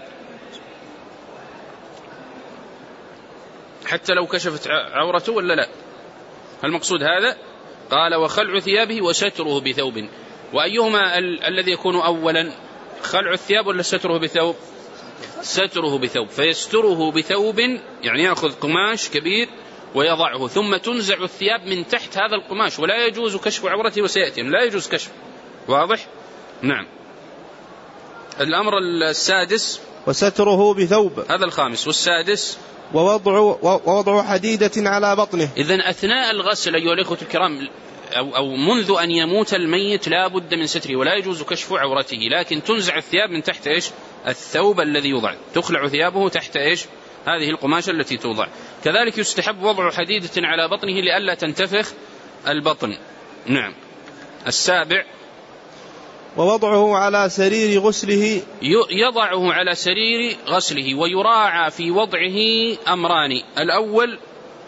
حتى لو كشفت عورته ولا لا؟ المقصود هذا؟ قال وخلع ثيابه وستره بثوب. وأيهما الذي يكون أولا، خلع الثياب ولا ستره بثوب؟ ستره بثوب. فيستره بثوب يعني يأخذ قماش كبير ويضعه، ثم تنزع الثياب من تحت هذا القماش، ولا يجوز كشف عورته، وسيأتي لا يجوز كشف. واضح؟ نعم. الأمر السادس وستره بثوب، هذا الخامس. والسادس ووضع حديدة على بطنه. إذن أثناء الغسل أيها الأخوة الكرام أو منذ أن يموت الميت لا بد من ستره، ولا يجوز كشف عورته، لكن تنزع الثياب من تحت الثوب الذي يوضع، تخلع ثيابه تحت هذه القماشة التي توضع. كذلك يستحب وضع حديدة على بطنه لئلا تنتفخ البطن. نعم. السابع ووضعه على سرير غسله، يضعه على سرير غسله. ويراعى في وضعه أمران: الأول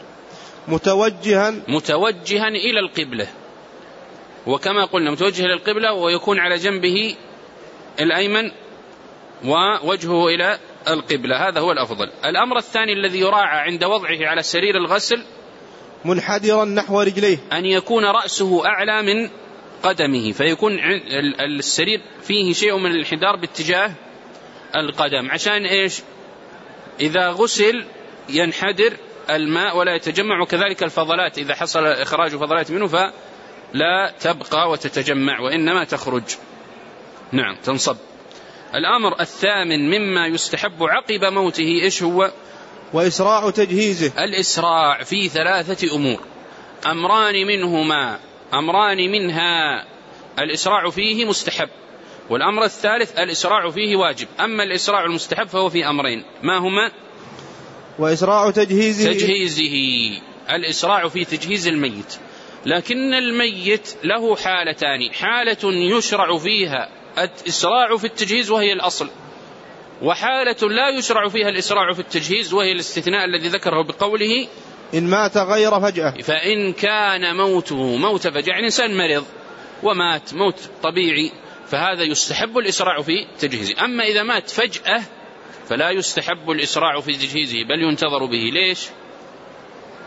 متوجها إلى القبلة، وكما قلنا متوجه إلى القبلة ويكون على جنبه الأيمن ووجهه إلى القبلة، هذا هو الأفضل. الأمر الثاني الذي يراعى عند وضعه على سرير الغسل منحدرا نحو رجليه، أن يكون رأسه أعلى من قدمه، فيكون السرير فيه شيء من الانحدار باتجاه القدم، عشان إذا غسل ينحدر الماء ولا يتجمع، وكذلك الفضلات إذا حصل إخراج فضلات منه فلا تبقى وتتجمع وإنما تخرج. نعم، تنصب. الأمر الثامن مما يستحب عقب موته هو؟ وإسراع تجهيزه. الإسراع في 3 أمور، أمران منها الإسراع فيه مستحب، والأمر الثالث الإسراع فيه واجب. أما الإسراع المستحب فهو في أمرين، ما هما؟ وإسراع تجهيزه، الإسراع في تجهيز الميت، لكن الميت له حالتان: حالة يشرع فيها الإسراع في التجهيز وهي الأصل، وحالة لا يشرع فيها الإسراع في التجهيز وهي الاستثناء الذي ذكره بقوله إن مات غير فجأة. فإن كان موته موت فجأة، يعني إنسان مرض ومات موت طبيعي، فهذا يستحب الإسراع في تجهيزه. أما إذا مات فجأة فلا يستحب الإسراع في تجهيزه، بل ينتظر به. ليش؟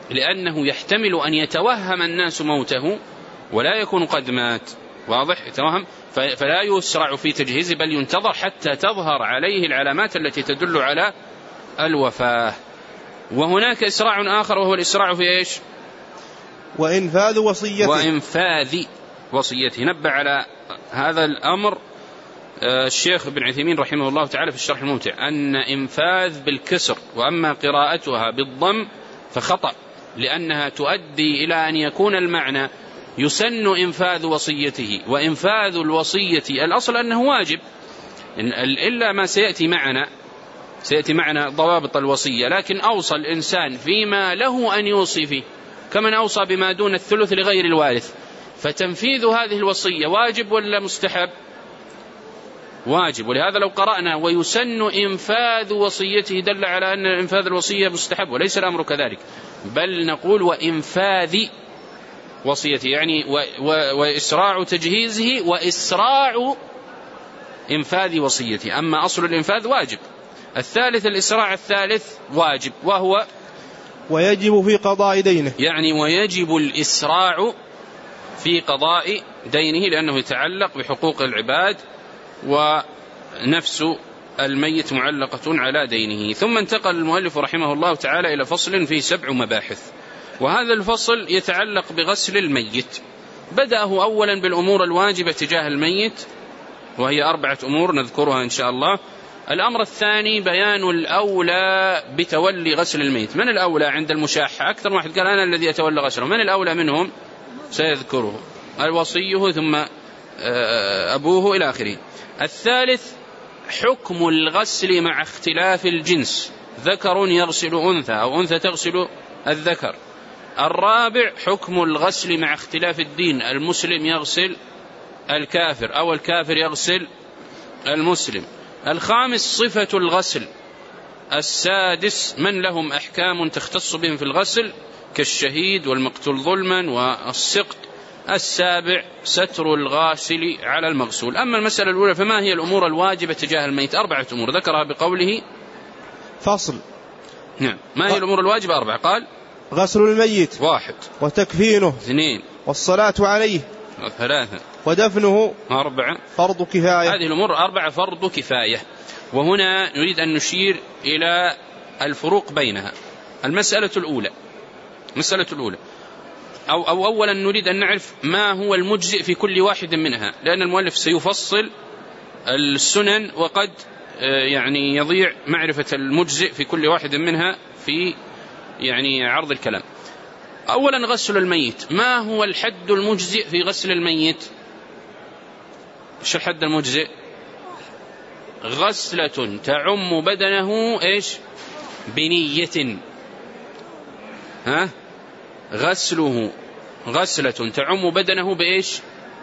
لأنه يحتمل أن يتوهم الناس موته ولا يكون قد مات، واضح؟ يتوهم، فلا يسرع في تجهيزه بل ينتظر حتى تظهر عليه العلامات التي تدل على الوفاة. وهناك إسراع آخر وهو الإسراع في إيش؟ وإنفاذ وصيته. وإنفاذ وصيته. نبه على هذا الأمر الشيخ ابن عثيمين رحمه الله تعالى في الشرح الممتع، أن إنفاذ بالكسر، وأما قراءتها بالضم فخطأ، لأنها تؤدي إلى أن يكون المعنى يسن إنفاذ وصيته، وإنفاذ الوصية الأصل أنه واجب، إلا ما سيأتي معنا ضوابط الوصية، لكن أوصى الإنسان فيما له أن يوصي فيه، كمن أوصى بما دون الثلث لغير الوارث، فتنفيذ هذه الوصية واجب ولا مستحب؟ واجب. ولهذا لو قرأنا ويسن إنفاذ وصيته دل على أن إنفاذ الوصية مستحب، وليس الأمر كذلك، بل نقول وإنفاذ وصيته، يعني وإسراع تجهيزه وإسراع إنفاذ وصيته. أما أصل الإنفاذ واجب. الثالث الإسراع الثالث واجب، وهو ويجب في قضاء دينه، يعني ويجب الإسراع في قضاء دينه، لأنه يتعلق بحقوق العباد ونفس الميت معلقة على دينه. ثم انتقل المؤلف رحمه الله تعالى إلى فصل فيه 7 مباحث، وهذا الفصل يتعلق بغسل الميت. بدأه أولا بالأمور الواجبة تجاه الميت، وهي 4 أمور نذكرها إن شاء الله. الأمر الثاني بيان الأولى بتولي غسل الميت. من الأولى عند المشاحة؟ أكثر واحد قال أنا الذي أتولى غسله. من الأولى منهم؟ سيذكره الوصيه ثم أبوه إلى آخره. الثالث حكم الغسل مع اختلاف الجنس، ذكر يغسل أنثى أو أنثى تغسل الذكر. الرابع حكم الغسل مع اختلاف الدين، المسلم يغسل الكافر أو الكافر يغسل المسلم. الخامس صفة الغسل. السادس من لهم أحكام تختص بهم في الغسل كالشهيد والمقتول ظلما والسقط. السابع ستر الغاسل على المغسول. أما المسألة الأولى فما هي الأمور الواجبة تجاه الميت؟ 4 أمور ذكرها بقوله فصل. نعم. ما هي الأمور الواجبة؟ 4. قال غسل الميت 1 وتكفينه 2 والصلاة عليه 3 ودفنه 4 فرض كفاية. هذه الأمور 4 فرض كفاية. وهنا نريد أن نشير إلى الفروق بينها. المسألة الأولى أو أولا نريد أن نعرف ما هو المجزئ في كل واحد منها، لأن المؤلف سيفصل السنن وقد يعني يضيع معرفة المجزئ في كل واحد منها في يعني عرض الكلام. أولا غسل الميت، ما هو الحد المجزئ في غسل الميت؟ إيش الحد المجزئ؟ غسلة تعم بدنه إيش؟ بنية. غسله غسلة تعم بدنه بإيش؟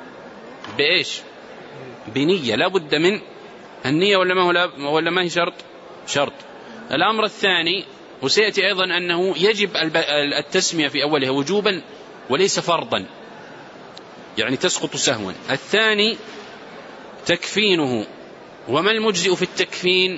بنية. لا بد من النية ولا ما هي شرط. الأمر الثاني وسيأتي أيضا أنه يجب التسمية في أولها وجوبا وليس فرضا، يعني تسقط سهوا. الثاني تكفينه. وما المجزئ في التكفين؟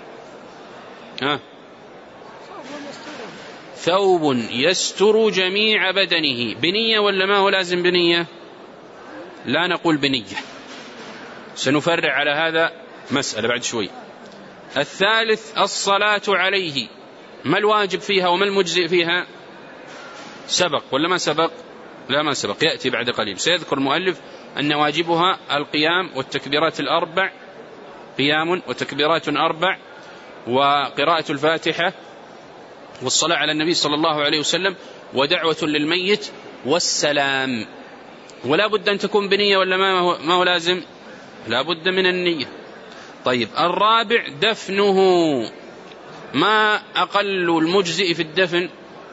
ثوب يستر جميع بدنه بنية ولا ما هو لازم بنية؟ لا نقول بنية، سنفرع على هذا مسألة بعد شوي. الثالث الصلاة عليه، ما الواجب فيها وما المجزئ فيها؟ سبق ولا ما سبق؟ لا ما سبق، يأتي بعد قليل. سيذكر المؤلف أن واجبها القيام والتكبيرات 4، قيام وتكبيرات 4 وقراءة الفاتحة والصلاة على النبي صلى الله عليه وسلم ودعوة للميت والسلام. ولا بد أن تكون بنية ولا ما هو لازم؟ لا بد من النية. طيب الرابع دفنه، ما أقل المجزئ في الدفن؟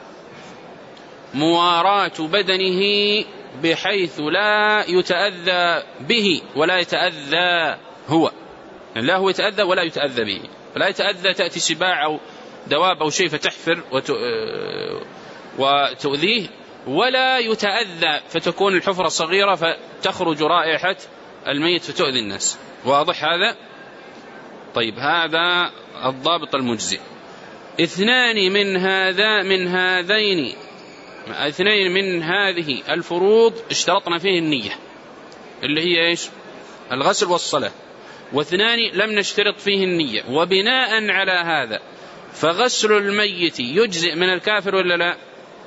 مواراة بدنه بحيث لا يتأذى به ولا يتأذى هو، يعني لا هو يتأذى ولا يتأذى به. فلا يتأذى تأتي سباع أو دواب أو شيء فتحفر وتؤذيه، ولا يتأذى فتكون الحفرة صغيرة فتخرج رائحة الميت فتؤذي الناس. واضح هذا؟ طيب هذا الضابط المجزئ. 2 من هذين اثنين من هذه الفروض اشترطنا فيه النية اللي هي إيش؟ الغسل والصلاة، واثنان لم نشترط فيه النية. وبناء على هذا فغسل الميت يجزئ من الكافر ولا لا؟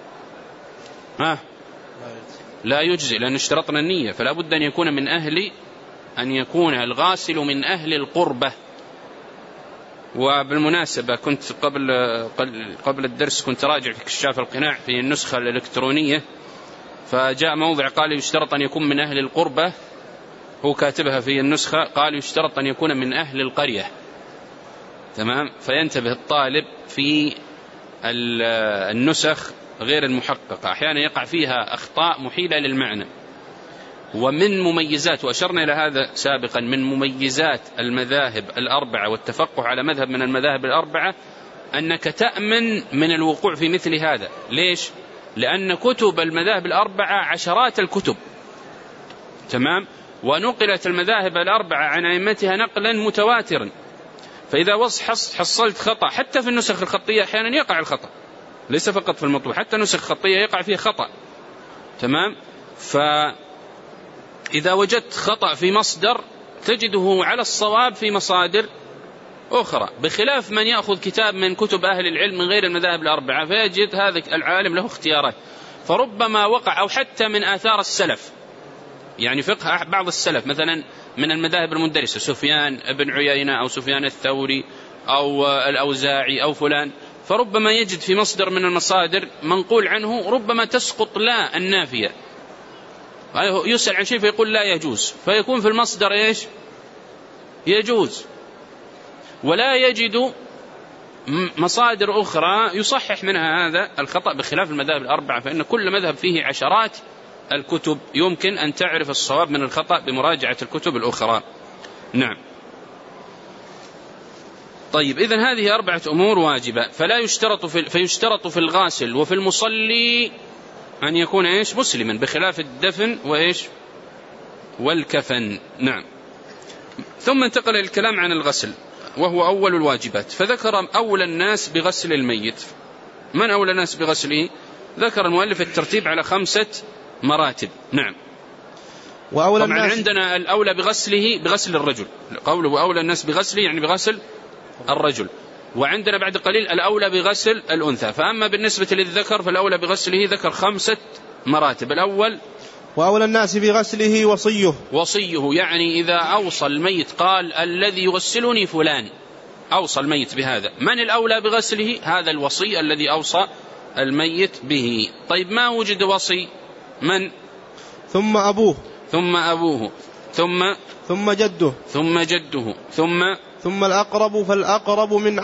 لا يجزئ، لأن اشترطنا النية، فلا بد أن يكون من أن يكون الغاسل من أهل القربة. وبالمناسبة كنت قبل الدرس كنت راجع في كشاف القناع في النسخة الإلكترونية، فجاء موضع قال يشترط أن يكون من أهل القربة، هو كاتبها في النسخة قال يشترط أن يكون من أهل القرية. تمام، فينتبه الطالب في النسخ غير المحققة، أحيانا يقع فيها أخطاء محيلة للمعنى. ومن مميزات، وأشرنا إلى هذا سابقا، من مميزات المذاهب الأربعة والتفقه على مذهب من المذاهب الأربعة أنك تأمن من الوقوع في مثل هذا. ليش؟ لأن كتب المذاهب الأربعة عشرات الكتب، تمام، ونقلت المذاهب الأربعة عن أئمتها نقلا متواترا، فإذا حصلت خطأ حتى في النسخ الخطية أحيانا يقع الخطأ، ليس فقط في المطبوع، حتى النسخ الخطية يقع فيه خطأ. تمام، فإذا وجدت خطأ في مصدر تجده على الصواب في مصادر أخرى، بخلاف من يأخذ كتاب من كتب أهل العلم من غير المذاهب الأربعة فيجد هذا العالم له اختيارات، فربما وقع، أو حتى من آثار السلف، يعني فقه بعض السلف مثلا من المذاهب المندرسة، سفيان بن عيينة أو سفيان الثوري أو الأوزاعي أو فلان، فربما يجد في مصدر من المصادر منقول عنه ربما تسقط لا النافية، يسأل عن شيء فيقول لا يجوز، فيكون في المصدر إيش؟ يجوز، ولا يجد مصادر أخرى يصحح منها هذا الخطأ، بخلاف المذاهب الأربعة فإن كل مذهب فيه عشرات الكتب يمكن أن تعرف الصواب من الخطأ بمراجعة الكتب الأخرى. نعم. طيب، إذن هذه 4 أمور واجبة، فيشترط في الغاسل وفي المصلي أن يكون إيش؟ مسلما، بخلاف الدفن وإيش؟ والكفن. نعم. ثم انتقل الكلام عن الغسل وهو أول الواجبات، فذكر أولى الناس بغسل الميت. من أولى الناس بغسله؟ ذكر المؤلف الترتيب على 5 مراتب. نعم. وأولى طبعا الناس عندنا الأولى بغسله بغسل الرجل، قوله وأولى الناس بغسله يعني بغسل الرجل، وعندنا بعد قليل الأولى بغسل الأنثى. فأما بالنسبة للذكر فالأولى بغسله ذكر 5 مراتب. الأول وأولى الناس بغسله وصيه، يعني إذا أوصى الميت قال الذي يغسلني فلان، أوصى الميت بهذا، من الأولى بغسله؟ هذا الوصي الذي أوصى الميت به. طيب، ما وجد وصي، من؟ ثم أبوه ثم جده ثم الأقرب فالأقرب من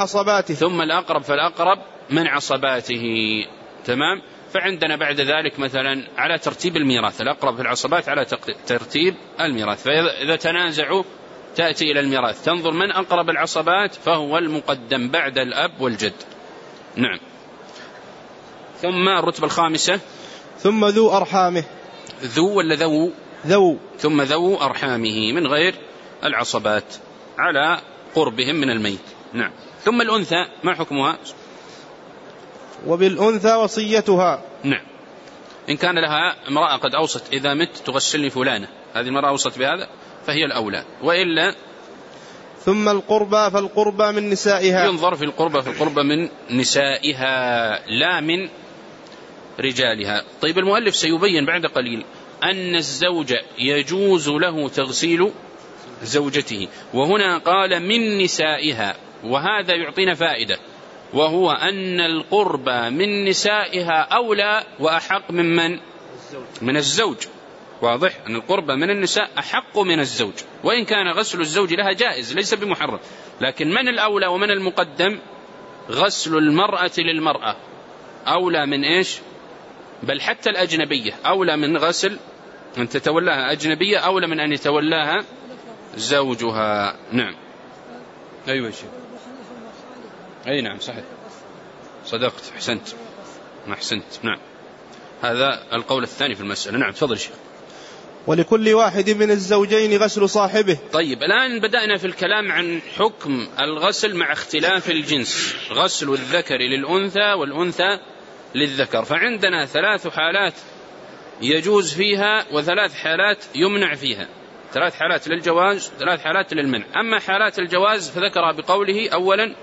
عصباته تمام. فعندنا بعد ذلك مثلا على ترتيب الميراث، الأقرب في العصبات على ترتيب الميراث، فإذا تنازعوا تأتي إلى الميراث تنظر من أقرب العصبات فهو المقدم بعد الأب والجد. نعم. ثم الرتبة الخامسة ثم ذو أرحامه، ذو ولا ذو؟ ثم ذو أرحامه من غير العصبات على قربهم من الميت. نعم. ثم الأنثى ما حكمها؟ وبالأنثى وصيتها. نعم. إن كان لها امرأة قد أوصت إذا مت تغسلني فلانة، هذه المرأة أوصت بهذا فهي الأولى، وإلا ثم القربى فالقربى من نسائها، ينظر في القربى من نسائها لا من رجالها. طيب، المؤلف سيبين بعد قليل أن الزوج يجوز له تغسيل زوجته، وهنا قال من نسائها، وهذا يعطينا فائدة، وهو أن القربى من نسائها أولى وأحق من الزوج. واضح أن القربى من النساء أحق من الزوج، وإن كان غسل الزوج لها جائز ليس بمحرم، لكن من الأولى ومن المقدم؟ غسل المرأة للمرأة أولى من إيش؟ بل حتى الأجنبية أولى من غسل أن تتولاها أجنبية، أولى من أن يتولاها زوجها. نعم. أيوة شيء. أي نعم صحيح، صدقت، أحسنت. نعم، هذا القول الثاني في المسألة. نعم، تفضل شيخ. ولكل واحد من الزوجين غسل صاحبه. طيب، الآن بدأنا في الكلام عن حكم الغسل مع اختلاف الجنس، غسل الذكر للأنثى والأنثى للذكر. فعندنا 3 حالات يجوز فيها و3 حالات يمنع فيها، 3 حالات للجواز 3 حالات للمنع. أما حالات الجواز فذكرها بقوله أولا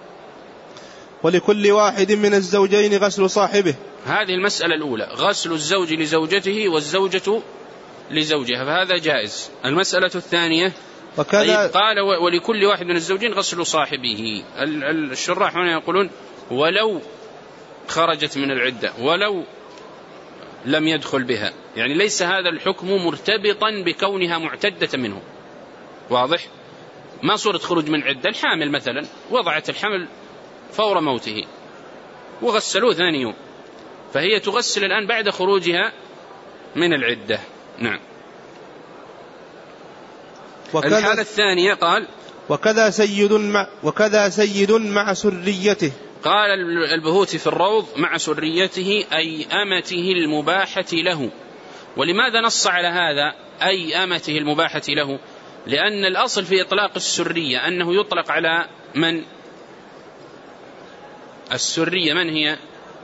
ولكل واحد من الزوجين غسل صاحبه. هذه المسألة الأولى، غسل الزوج لزوجته والزوجة لزوجها، فهذا جائز. المسألة الثانية قال ولكل واحد من الزوجين غسل صاحبه. الشراح هنا يقولون ولو خرجت من العدة ولو لم يدخل بها، يعني ليس هذا الحكم مرتبطا بكونها معتدة منه. واضح؟ ما صورة خروج من عدة، الحامل مثلا وضعت الحمل فور موته وغسلوه ثاني يوم، فهي تغسل الآن بعد خروجها من العدة. نعم. الحالة الثانية قال وكذا سيد مع سريته. قال البهوتي في الروض مع سريته أي أمته المباحة له. ولماذا نص على هذا أي أمته المباحة له؟ لأن الأصل في إطلاق السرية أنه يطلق على من؟ السرية من هي؟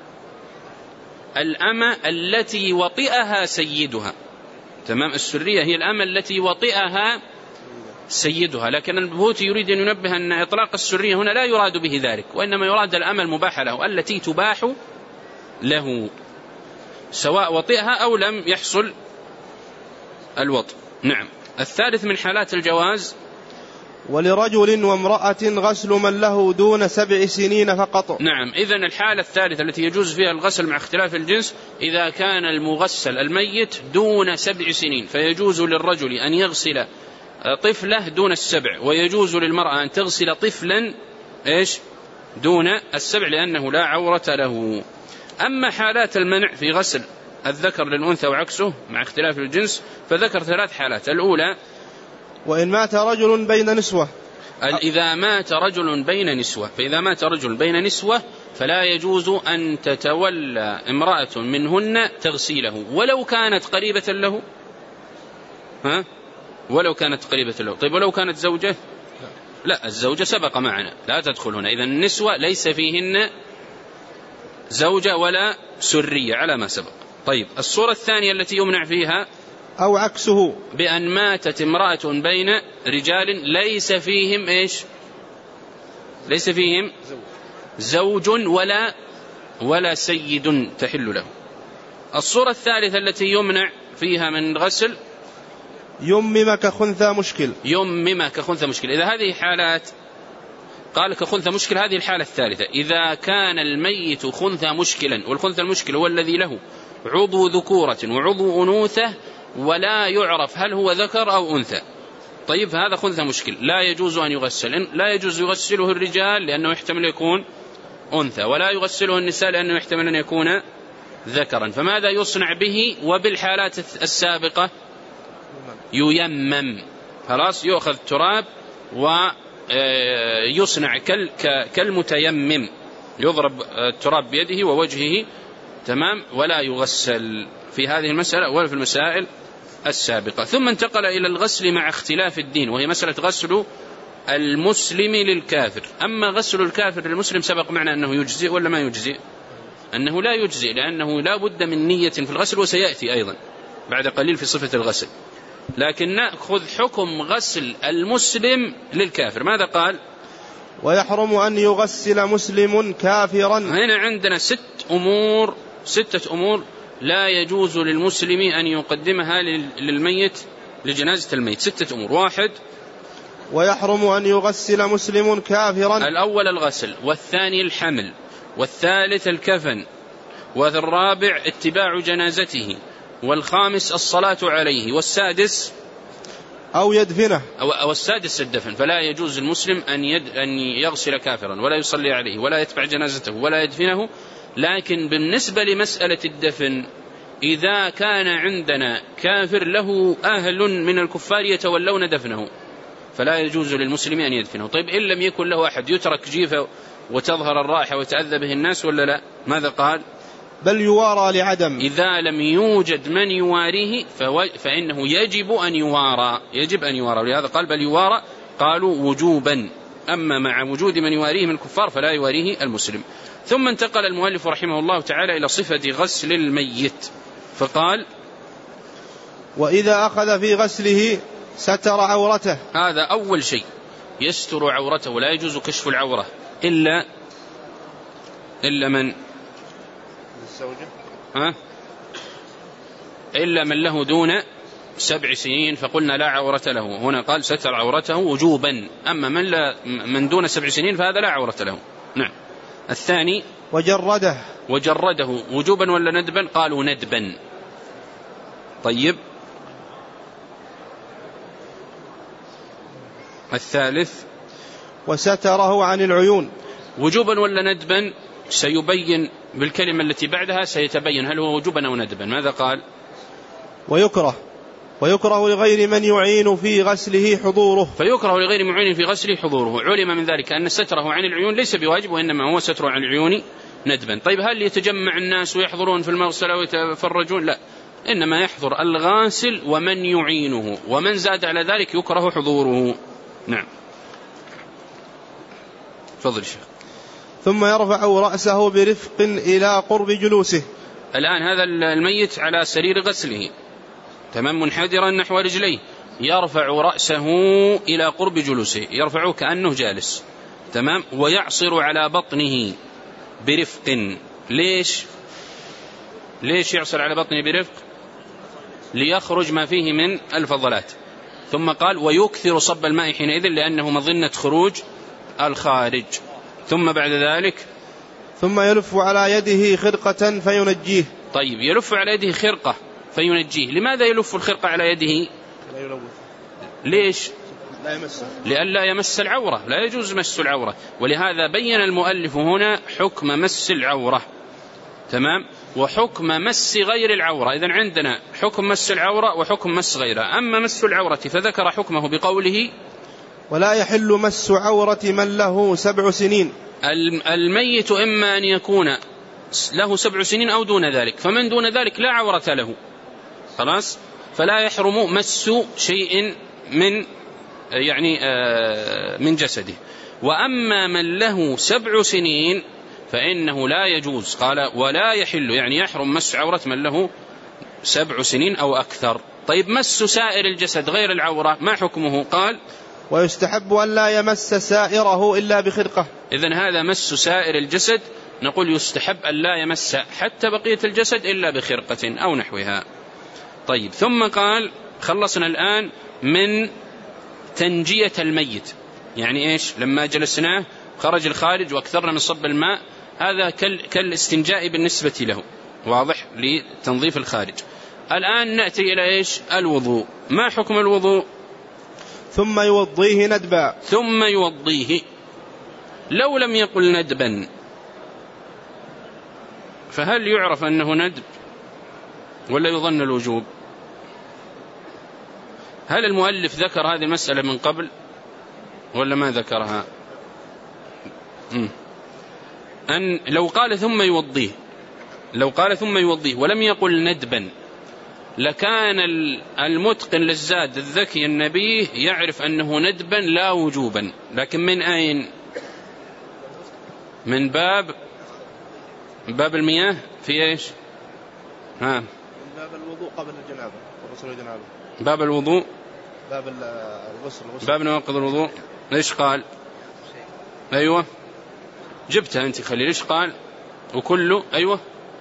الأمة التي وطئها سيدها. تمام، السرية هي الأمة التي وطئها سيدها. لكن البهوتي يريد أن ينبه أن إطلاق السرية هنا لا يراد به ذلك، وإنما يراد الأمة المباحة له التي تباح له سواء وطئها أو لم يحصل الوطء. نعم. الثالث من حالات الجواز ولرجل وامرأة غسل من له دون 7 سنين فقط. نعم. إذن الحالة الثالثة التي يجوز فيها الغسل مع اختلاف الجنس إذا كان المغسل الميت دون 7 سنين، فيجوز للرجل أن يغسل طفله دون 7، ويجوز للمرأة أن تغسل طفلا دون 7 لأنه لا عورة له. أما حالات المنع في غسل الذكر للأنثى وعكسه مع اختلاف الجنس فذكر 3 حالات. الأولى وإن مات رجل بين نسوة، إذا مات رجل بين نسوة، فإذا مات رجل بين نسوة فلا يجوز أن تتولى امرأة منهن تغسيله ولو كانت قريبة له. ولو كانت قريبة له. طيب ولو كانت زوجة؟ لا، الزوجة سبق معنا لا تدخل هنا. إذن النسوة ليس فيهن زوجة ولا سرية على ما سبق. طيب الصورة الثانية التي يمنع فيها أو عكسه بأن ماتت امرأة بين رجال ليس فيهم ليس فيهم زوج ولا سيد تحل له. الصورة الثالثة التي يمنع فيها من غسل يمم كخنثى مشكل. يمم كخنثى مشكل. إذا هذه حالات قال كخنثى مشكل، هذه الحالة الثالثة. إذا كان الميت خنثى مشكلا، والخنثى المشكل هو الذي له عضو ذكورة وعضو أنوثة ولا يعرف هل هو ذكر أو أنثى. طيب هذا خنثى مشكل لا يجوز أن يغسل. لا يجوز يغسله الرجال لأنه يحتمل يكون أنثى، ولا يغسله النساء لأنه يحتمل أن يكون ذكرا. فماذا يصنع به؟ وبالحالات السابقة ييمم، خلاص يؤخذ تراب ويصنع كالمتيمم، يضرب التراب بيده ووجهه، تمام، ولا يغسل في هذه المسألة ولا في المسائل السابقة. ثم انتقل إلى الغسل مع اختلاف الدين، وهي مسألة غسل المسلم للكافر. أما غسل الكافر للمسلم سبق معنا أنه يجزئ ولا ما يجزئ؟ أنه لا يجزئ، لأنه لا بد من نية في الغسل، وسيأتي أيضا بعد قليل في صفة الغسل. لكن نأخذ حكم غسل المسلم للكافر. ماذا قال؟ ويحرم أن يغسل مسلم كافرا. هنا عندنا 6 أمور لا يجوز للمسلم أن يقدمها للميت لجنازة الميت. 6 أمور. 1 ويحرم أن يغسل مسلم كافرا. الأول الغسل، والثاني الحمل، والثالث الكفن، والرابع اتباع جنازته، والخامس الصلاة عليه، والسادس أو يدفنه، أو السادس الدفن. فلا يجوز المسلم أن يغسل كافرا ولا يصلي عليه ولا يتبع جنازته ولا يدفنه. لكن بالنسبة لمسألة الدفن، إذا كان عندنا كافر له أهل من الكفار يتولون دفنه فلا يجوز للمسلم أن يدفنه. طيب إن لم يكن له أحد يترك جيفة وتظهر الرائحة ويتأذى به الناس ولا لا؟ ماذا قال؟ بل يوارى لعدم. إذا لم يوجد من يواريه فإنه يجب أن يوارى. ولهذا قال بل يوارى، قالوا وجوبا، أما مع وجود من يواريه من الكفار فلا يواريه المسلم. ثم انتقل المؤلف رحمه الله تعالى إلى صفة غسل الميت فقال: وإذا أخذ في غسله ستر عورته. هذا أول شيء، يستر عورته، لا يجوز كشف العورة إلا من إلا من له دون 7 سنين، فقلنا لا عورة له. هنا قال ستر عورته وجوبا، أما من دون 7 سنين فهذا لا عورة له. نعم. الثاني وجرده وجوبا ولا ندبا؟ قالوا ندبا. طيب. الثالث وستره عن العيون. وجوبا ولا ندبا؟ سيبين بالكلمة التي بعدها، سيتبين هل هو وجوبا أو ندبا. ماذا قال؟ ويكره لغير من يعين في غسله حضوره. فيكره لغير معين في غسله حضوره. علم من ذلك أن ستره عن العيون ليس بواجب، وإنما هو ستر عن العيون ندبا. طيب هل يتجمع الناس ويحضرون في المغسلة ويتفرجون؟ لا، إنما يحضر الغاسل ومن يعينه، ومن زاد على ذلك يكره حضوره. نعم. تفضل شيخ. ثم يرفع رأسه برفق إلى قرب جلوسه. الآن هذا الميت على سرير غسله، تمام، منحدرا نحو رجليه، يرفع رأسه إلى قرب جلوسه، يرفعه كأنه جالس، تمام، ويعصر على بطنه برفق. ليش يعصر على بطنه برفق؟ ليخرج ما فيه من الفضلات. ثم قال: ويكثر صب الماء حينئذ لأنه مظنة خروج الخارج. ثم بعد ذلك ثم يلف على يده خرقة فينجيه. طيب، يلف على يده خرقة فينجيه. لماذا يلف الخرقة على يده؟ ليش؟ لئلا يمس العورة، لا يجوز مس العورة. ولهذا بين المؤلف هنا حكم مس العورة، تمام، وحكم مس غير العورة. إذن عندنا حكم مس العورة وحكم مس غيرها. أما مس العورة فذكر حكمه بقوله: ولا يحل مس عورة من له 7 سنين. الميت إما أن يكون له 7 سنين أو دون ذلك، فمن دون ذلك لا عورة له، خلاص، فلا يحرم مس شيء من جسده. وأما من له 7 سنين فإنه لا يجوز. قال: ولا يحل، يعني يحرم مس عورة من له 7 سنين أو أكثر. طيب، مس سائر الجسد غير العورة ما حكمه؟ قال: ويستحب أن لا يمس سائره إلا بخرقة. إذن هذا مس سائر الجسد، نقول يستحب أن لا يمس حتى بقية الجسد إلا بخرقة أو نحوها. طيب، ثم قال: خلصنا الآن من تنجية الميت، يعني إيش؟ لما جلسناه خرج الخارج وأكثرنا من صب الماء، هذا كالاستنجاء بالنسبة له، واضح، لتنظيف الخارج. الآن نأتي إلى إيش؟ الوضوء. ما حكم الوضوء؟ ثم يوضيه ندبا. ثم يوضيه. لو لم يقل ندبا فهل يعرف أنه ندب ولا يظن الوجوب؟ هل المؤلف ذكر هذه المسألة من قبل ولا ما ذكرها؟ أن لو قال ثم يوضيه ولم يقل ندبا لكان المتقن للزاد الذكي النبيه يعرف أنه ندبا لا وجوبا. لكن من أين؟ من باب المياه في إيش؟ باب الوضوء قبل الجنابة وغسل الجنابة. باب الوضوء، باب الغسل، باب نواقض الوضوء. ليش قال؟ أيوة جبتها أنت خلي. ليش قال؟ وكله، أيوة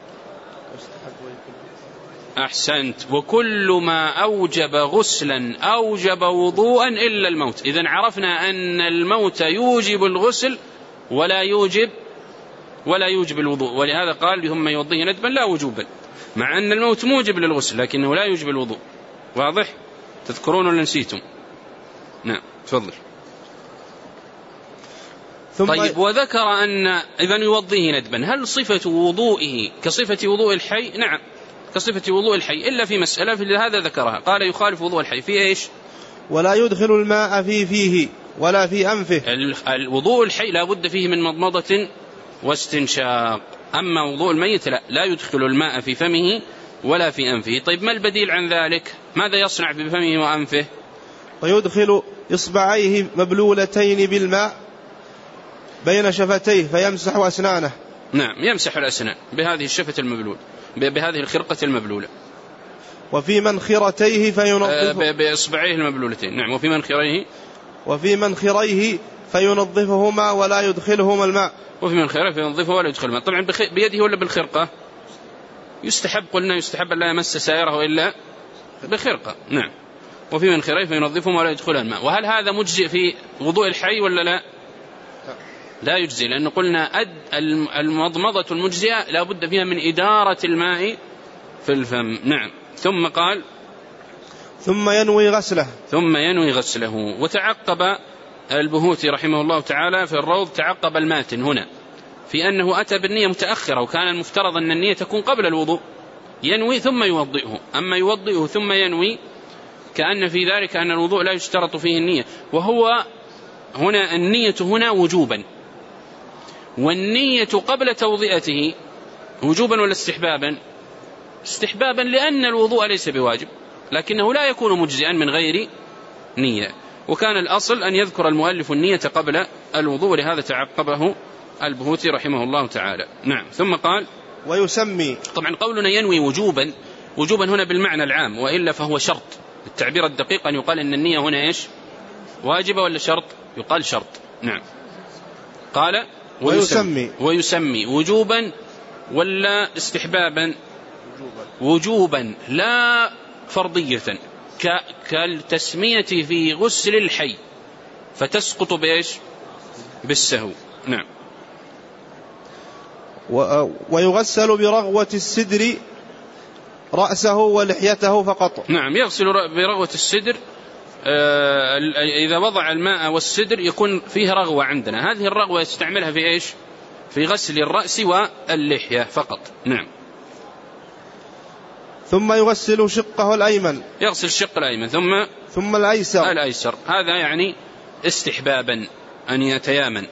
أحسنت، وكل ما أوجب غسلا أوجب وضوءا إلا الموت. إذن عرفنا أن الموت يوجب الغسل ولا يوجب الوضوء، ولهذا قال: ثم يوضيه ندبا لا وجوبا، مع أن الموت موجب للغسل لكنه لا يوجب الوضوء. واضح؟ تذكرون ولا نسيتم؟ نعم، تفضل. طيب، وذكر أن إذن يوضيه ندبا، هل صفة وضوئه كصفة وضوء الحي؟ نعم، كصفة وضوء الحي، إلا في مسألة في هذا ذكرها، قال: يخالف وضوء الحي في إيش؟ ولا يدخل الماء في فيه ولا في أنفه. الوضوء الحي لا بد فيه من مضمضة واستنشاق، أما وضوء الميت لا يدخل الماء في فمه ولا في أنفه. طيب، ما البديل عن ذلك؟ ماذا يصنع في فمه وأنفه؟ ويدخل إصبعيه مبلولتين بالماء بين شفتيه فيمسح أسنانه. نعم، يمسح الأسنان بهذه الشفة المبلولة، بهذه الخرقة المبلولة. وفي منخرتيه فينظفه بإصبعيه المبلولتين. نعم. وفي منخريه فينظفهما ولا يدخلهما الماء. وفي منخريه فينظفه ولا يدخل الماء. طبعا بيده ولا بالخرقة؟ قلنا يستحب لا يمس سائره إلا بخرقة. نعم. وفي منخريه فينظفهما ولا يدخل الماء. وهل هذا مجزئ في وضوء الحي ولا لا؟ لا يجزي، لأن قلنا المضمضة المجزئة لا بد فيها من إدارة الماء في الفم. نعم. ثم قال ثم ينوي غسله. وتعقب البهوتي رحمه الله تعالى في الروض، تعقب الماتن هنا في أنه أتى بالنية متأخرة، وكان المفترض أن النية تكون قبل الوضوء، ينوي ثم يوضئه. أما يوضئه ثم ينوي كأن في ذلك أن الوضوء لا يشترط فيه النية، وهو هنا النية هنا وجوبا، والنية قبل توضئته وجوبا ولا استحبابا؟ استحبابا، لأن الوضوء ليس بواجب، لكنه لا يكون مجزئا من غير نية. وكان الأصل أن يذكر المؤلف النية قبل الوضوء، لهذا تعقبه البهوتي رحمه الله تعالى. نعم. ثم قال ويسمي. طبعا قولنا ينوي وجوبا هنا بالمعنى العام، وإلا فهو شرط. التعبير الدقيق أن يقال إن النية هنا إيش؟ واجبة ولا شرط؟ يقال شرط. نعم. قال ويسمي وجوبا ولا استحبابا؟ وجوبا لا فرضية، كالتسمية في غسل الحي فتسقط بإيش؟ بالسهو. نعم. ويغسل برغوة السدر رأسه ولحيته فقط. نعم، يغسل برغوة السدر. إذا وضع الماء والسدر يكون فيه رغوة عندنا، هذه الرغوة يستعملها في إيش؟ في غسل الرأس واللحية فقط. نعم. ثم يغسل شقه الأيمن. يغسل الشق الأيمن ثم الأيسر. هذا يعني استحبابا أن يتيامن.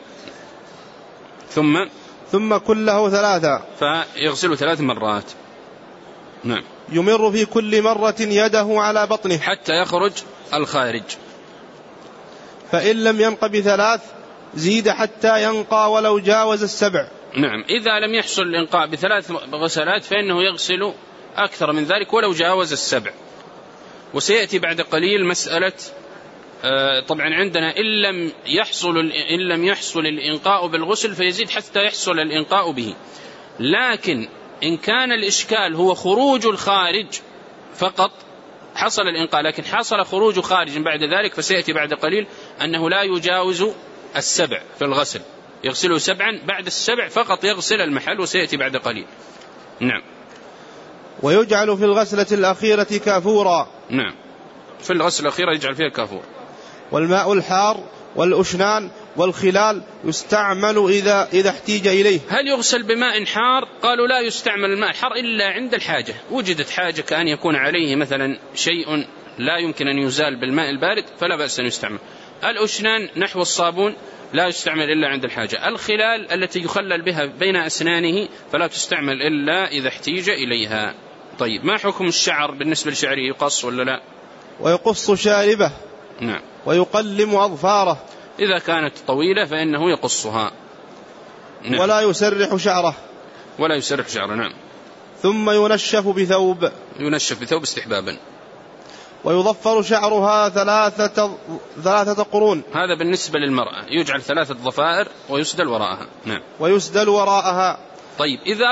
ثم كله 3، فيغسل 3 مرات. نعم. يمر في كل مرة يده على بطنه حتى يخرج الخارج. فإن لم ينق ب3 زيد حتى ينقى ولو جاوز 7. نعم. إذا لم يحصل الإنقاء ب3 غسلات فإنه يغسل أكثر من ذلك ولو جاوز 7. وسيأتي بعد قليل مسألة طبعا عندنا إن لم يحصل الإنقاء بالغسل فيزيد حتى يحصل الإنقاء به. لكن إن كان الإشكال هو خروج الخارج فقط، حصل الإنقاء لكن حصل خروج خارج بعد ذلك، فسيأتي بعد قليل أنه لا يجاوز 7 في الغسل، يغسله 7، بعد 7 فقط يغسل المحل، وسيأتي بعد قليل. نعم. ويجعل في الغسلة الأخيرة كافورا. نعم، في الغسلة الأخيرة يجعل فيها كافور. والماء الحار والأشنان والخلال يستعمل إذا احتيج إليه. هل يغسل بماء حار؟ قالوا لا يستعمل الماء الحار إلا عند الحاجة، وجدت حاجة كأن يكون عليه مثلا شيء لا يمكن أن يزال بالماء البارد فلا بأس أن يستعمل. الأشنان نحو الصابون لا يستعمل إلا عند الحاجة. الخلال التي يخلل بها بين أسنانه فلا تستعمل إلا إذا احتيج إليها. طيب، ما حكم الشعر بالنسبة لشعره؟ يقص ولا لا؟ ويقص شاربه. نعم. ويقلم أظفاره. إذا كانت طويلة فإنه يقصها. نعم. ولا يسرح شعره. نعم. ثم ينشف بثوب استحبابا. ويضفر شعرها 3 قرون. هذا بالنسبة للمرأة، يجعل 3 ضفائر ويسدل وراءها. نعم. طيب، إذا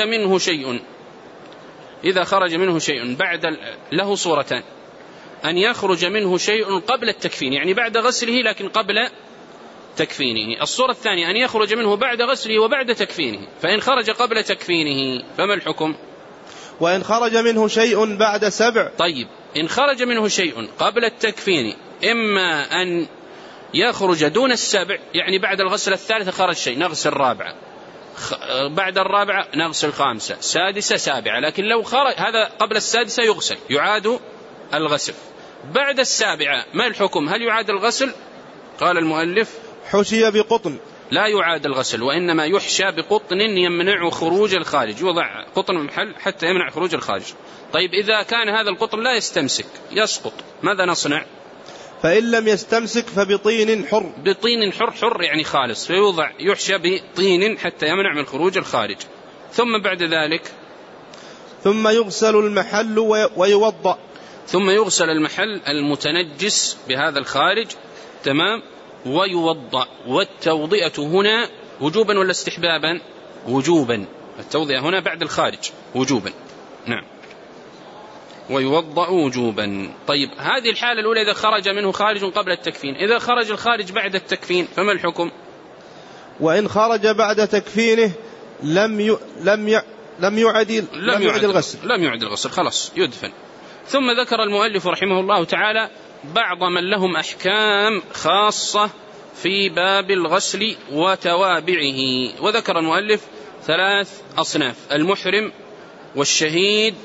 خرج منه شيء بعد له صورتان: أن يخرج منه شيء قبل التكفين، يعني بعد غسله لكن قبل تكفينه. الصورة الثانية أن يخرج منه بعد غسله وبعد تكفينه. فإن خرج قبل تكفينه فما الحكم؟ وإن خرج منه شيء بعد 7. طيب، إن خرج منه شيء قبل التكفين، إما أن يخرج دون 7، يعني بعد الغسلة الثالثة خرج شيء نغسل 4، بعد 4 نغسل 5، 6، 7. لكن لو خرج هذا قبل 6 يغسل، يعاد الغسل. بعد 7 ما الحكم؟ هل يعاد الغسل؟ قال المؤلف: حشي بقطن. لا يعاد الغسل، وإنما يحشى بقطن يمنع خروج الخارج، يوضع قطن محل حتى يمنع خروج الخارج. طيب، إذا كان هذا القطن لا يستمسك، يسقط، ماذا نصنع؟ فإن لم يستمسك فبطين حر. بطين حر، حر يعني خالص، فيوضع يحشى بطين حتى يمنع من خروج الخارج. ثم بعد ذلك ثم يغسل المحل ويوضأ. ثم يغسل المحل المتنجس بهذا الخارج، تمام، ويوضأ. والتوضئة هنا وجوبا ولا استحبابا؟ وجوبا. التوضئة هنا بعد الخارج وجوبا، نعم، ويوضأ وجوبا. طيب، هذه الحالة الأولى إذا خرج منه خارج قبل التكفين. إذا خرج الخارج بعد التكفين فما الحكم؟ وإن خرج بعد تكفينه لم يعد الغسل. لم يعد الغسل، خلاص يدفن. ثم ذكر المؤلف رحمه الله تعالى بعض من لهم أحكام خاصة في باب الغسل وتوابعه. وذكر المؤلف 3 أصناف: المحرم والشهيد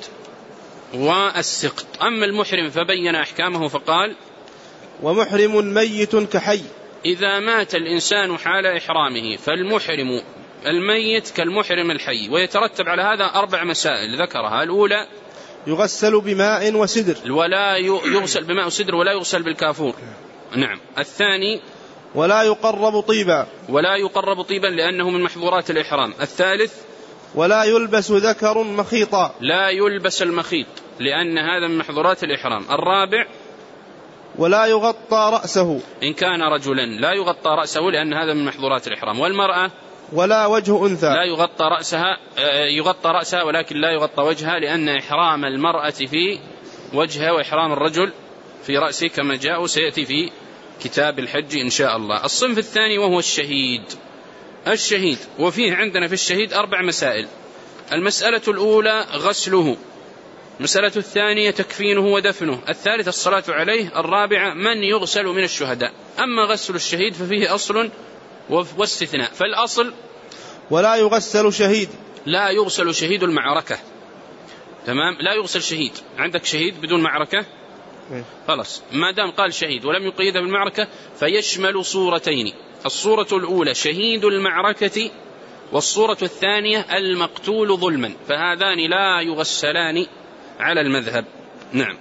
والسقط. أما المحرم فبين أحكامه فقال: ومحرم ميت كحي. إذا مات الإنسان حال إحرامه فالمحرم الميت كالمحرم الحي. ويترتب على هذا 4 مسائل ذكرها. الأولى: يغسل بماء وسدر، ولا يغسل بماء وسدر ولا يغسل بالكافور. نعم. الثاني: ولا يقرب طيبا، ولا يقرب طيبا لأنه من محظورات الإحرام. الثالث: ولا يلبس ذكر مخيطا، لا يلبس المخيط لأن هذا من محظورات الإحرام. الرابع: ولا يغطى رأسه، إن كان رجلا لا يغطى رأسه لأن هذا من محظورات الإحرام. والمرأة: ولا وجه أنثى، لا يغطى رأسها، يغطى رأسها ولكن لا يغطى وجهها، لأن إحرام المرأة في وجهها وإحرام الرجل في رأسه كما جاء سيأتي في كتاب الحج إن شاء الله. الصنف الثاني وهو الشهيد. الشهيد وفيه عندنا في الشهيد 4 مسائل. المسألة الأولى غسله، المسألة الثانية تكفينه ودفنه، الثالثة الصلاة عليه، الرابعة من يغسل من الشهداء. أما غسل الشهيد ففيه أصل واستثناء. فالأصل: ولا يغسل شهيد، لا يغسل شهيد المعركة، تمام، لا يغسل شهيد. عندك شهيد بدون معركة، خلاص، ما دام قال شهيد ولم يقيدها بالمعركة فيشمل صورتين: الصورة الأولى شهيد المعركة، والصورة الثانية المقتول ظلما، فهذان لا يغسلان على المذهب. نعم.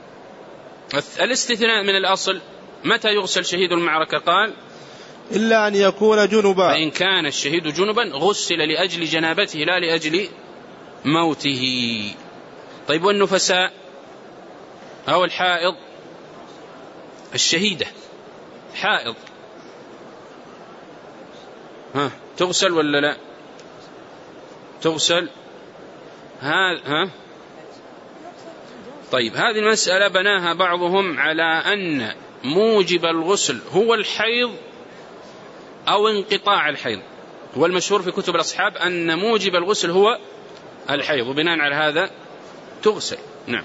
الاستثناء من الأصل: متى يغسل شهيد المعركة؟ قال: إلا أن يكون جنبا، فإن كان الشهيد جنبا غسل لأجل جنابته لا لأجل موته. طيب، والنفساء أو الحائض؟ الشهيدة حائض تغسل ولا لا؟ تغسل. طيب، هذه المسألة بناها بعضهم على أن موجب الغسل هو الحيض أو انقطاع الحيض، والمشهور في كتب الأصحاب أن موجب الغسل هو الحيض، وبناء على هذا تغسل. نعم.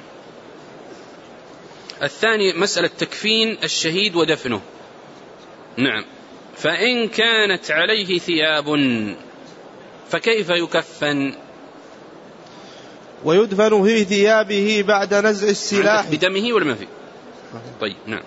الثاني مسألة تكفين الشهيد ودفنه. نعم. فإن كانت عليه ثياب فكيف يكفن؟ ويدفن في ثيابه بعد نزع السلاح. بدمه ولا ما في؟ طيب، نعم.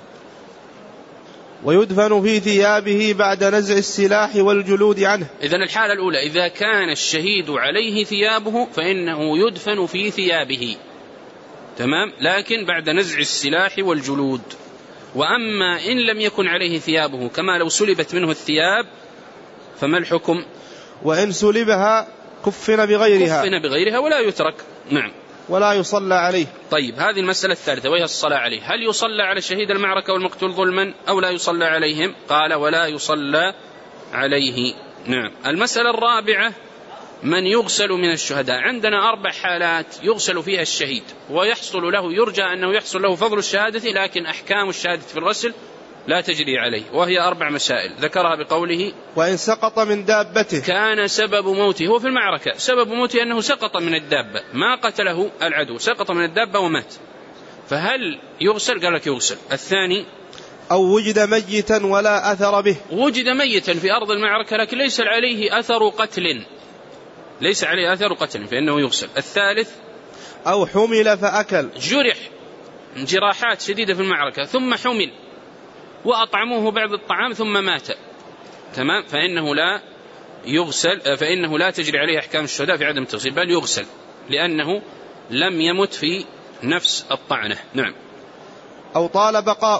ويدفن في ثيابه بعد نزع السلاح والجلود عنه. إذن الحالة الأولى إذا كان الشهيد عليه ثيابه فإنه يدفن في ثيابه، تمام، لكن بعد نزع السلاح والجلود. وأما إن لم يكن عليه ثيابه كما لو سلبت منه الثياب فما الحكم؟ وإن سلبها كفن بغيرها، كفن بغيرها ولا يترك. نعم. ولا يصلى عليه. طيب، هذه المسألة الثالثة وهي الصلاة عليه. هل يصلى على شهيد المعركة والمقتول ظلما أو لا يصلى عليهم؟ قال: ولا يصلى عليه. نعم. المسألة الرابعة من يغسل من الشهداء. عندنا 4 حالات يغسل فيها الشهيد ويحصل له، يرجى أنه يحصل له فضل الشهادة، لكن أحكام الشهادة في الغسل لا تجري عليه، وهي 4 مسائل ذكرها بقوله: وإن سقط من دابته. كان سبب موته، هو في المعركة سبب موته أنه سقط من الدابة، ما قتله العدو، سقط من الدابة ومات، فهل يغسل؟ قال لك يغسل. الثاني: أو وجد ميتا ولا أثر به. وجد ميتا في أرض المعركة لكن ليس عليه أثر قتل، ليس عليه أثر قتل فإنه يغسل. الثالث: أو حمل فأكل. جرح جراحات شديدة في المعركة ثم حمل وأطعموه بعض الطعام ثم مات، تمام، فإنه لا يغسل، فإنه لا تجري عليه أحكام الشهداء في عدم التغسيل، بل يغسل لأنه لم يمت في نفس الطعنة. نعم. أو طال بقاؤه.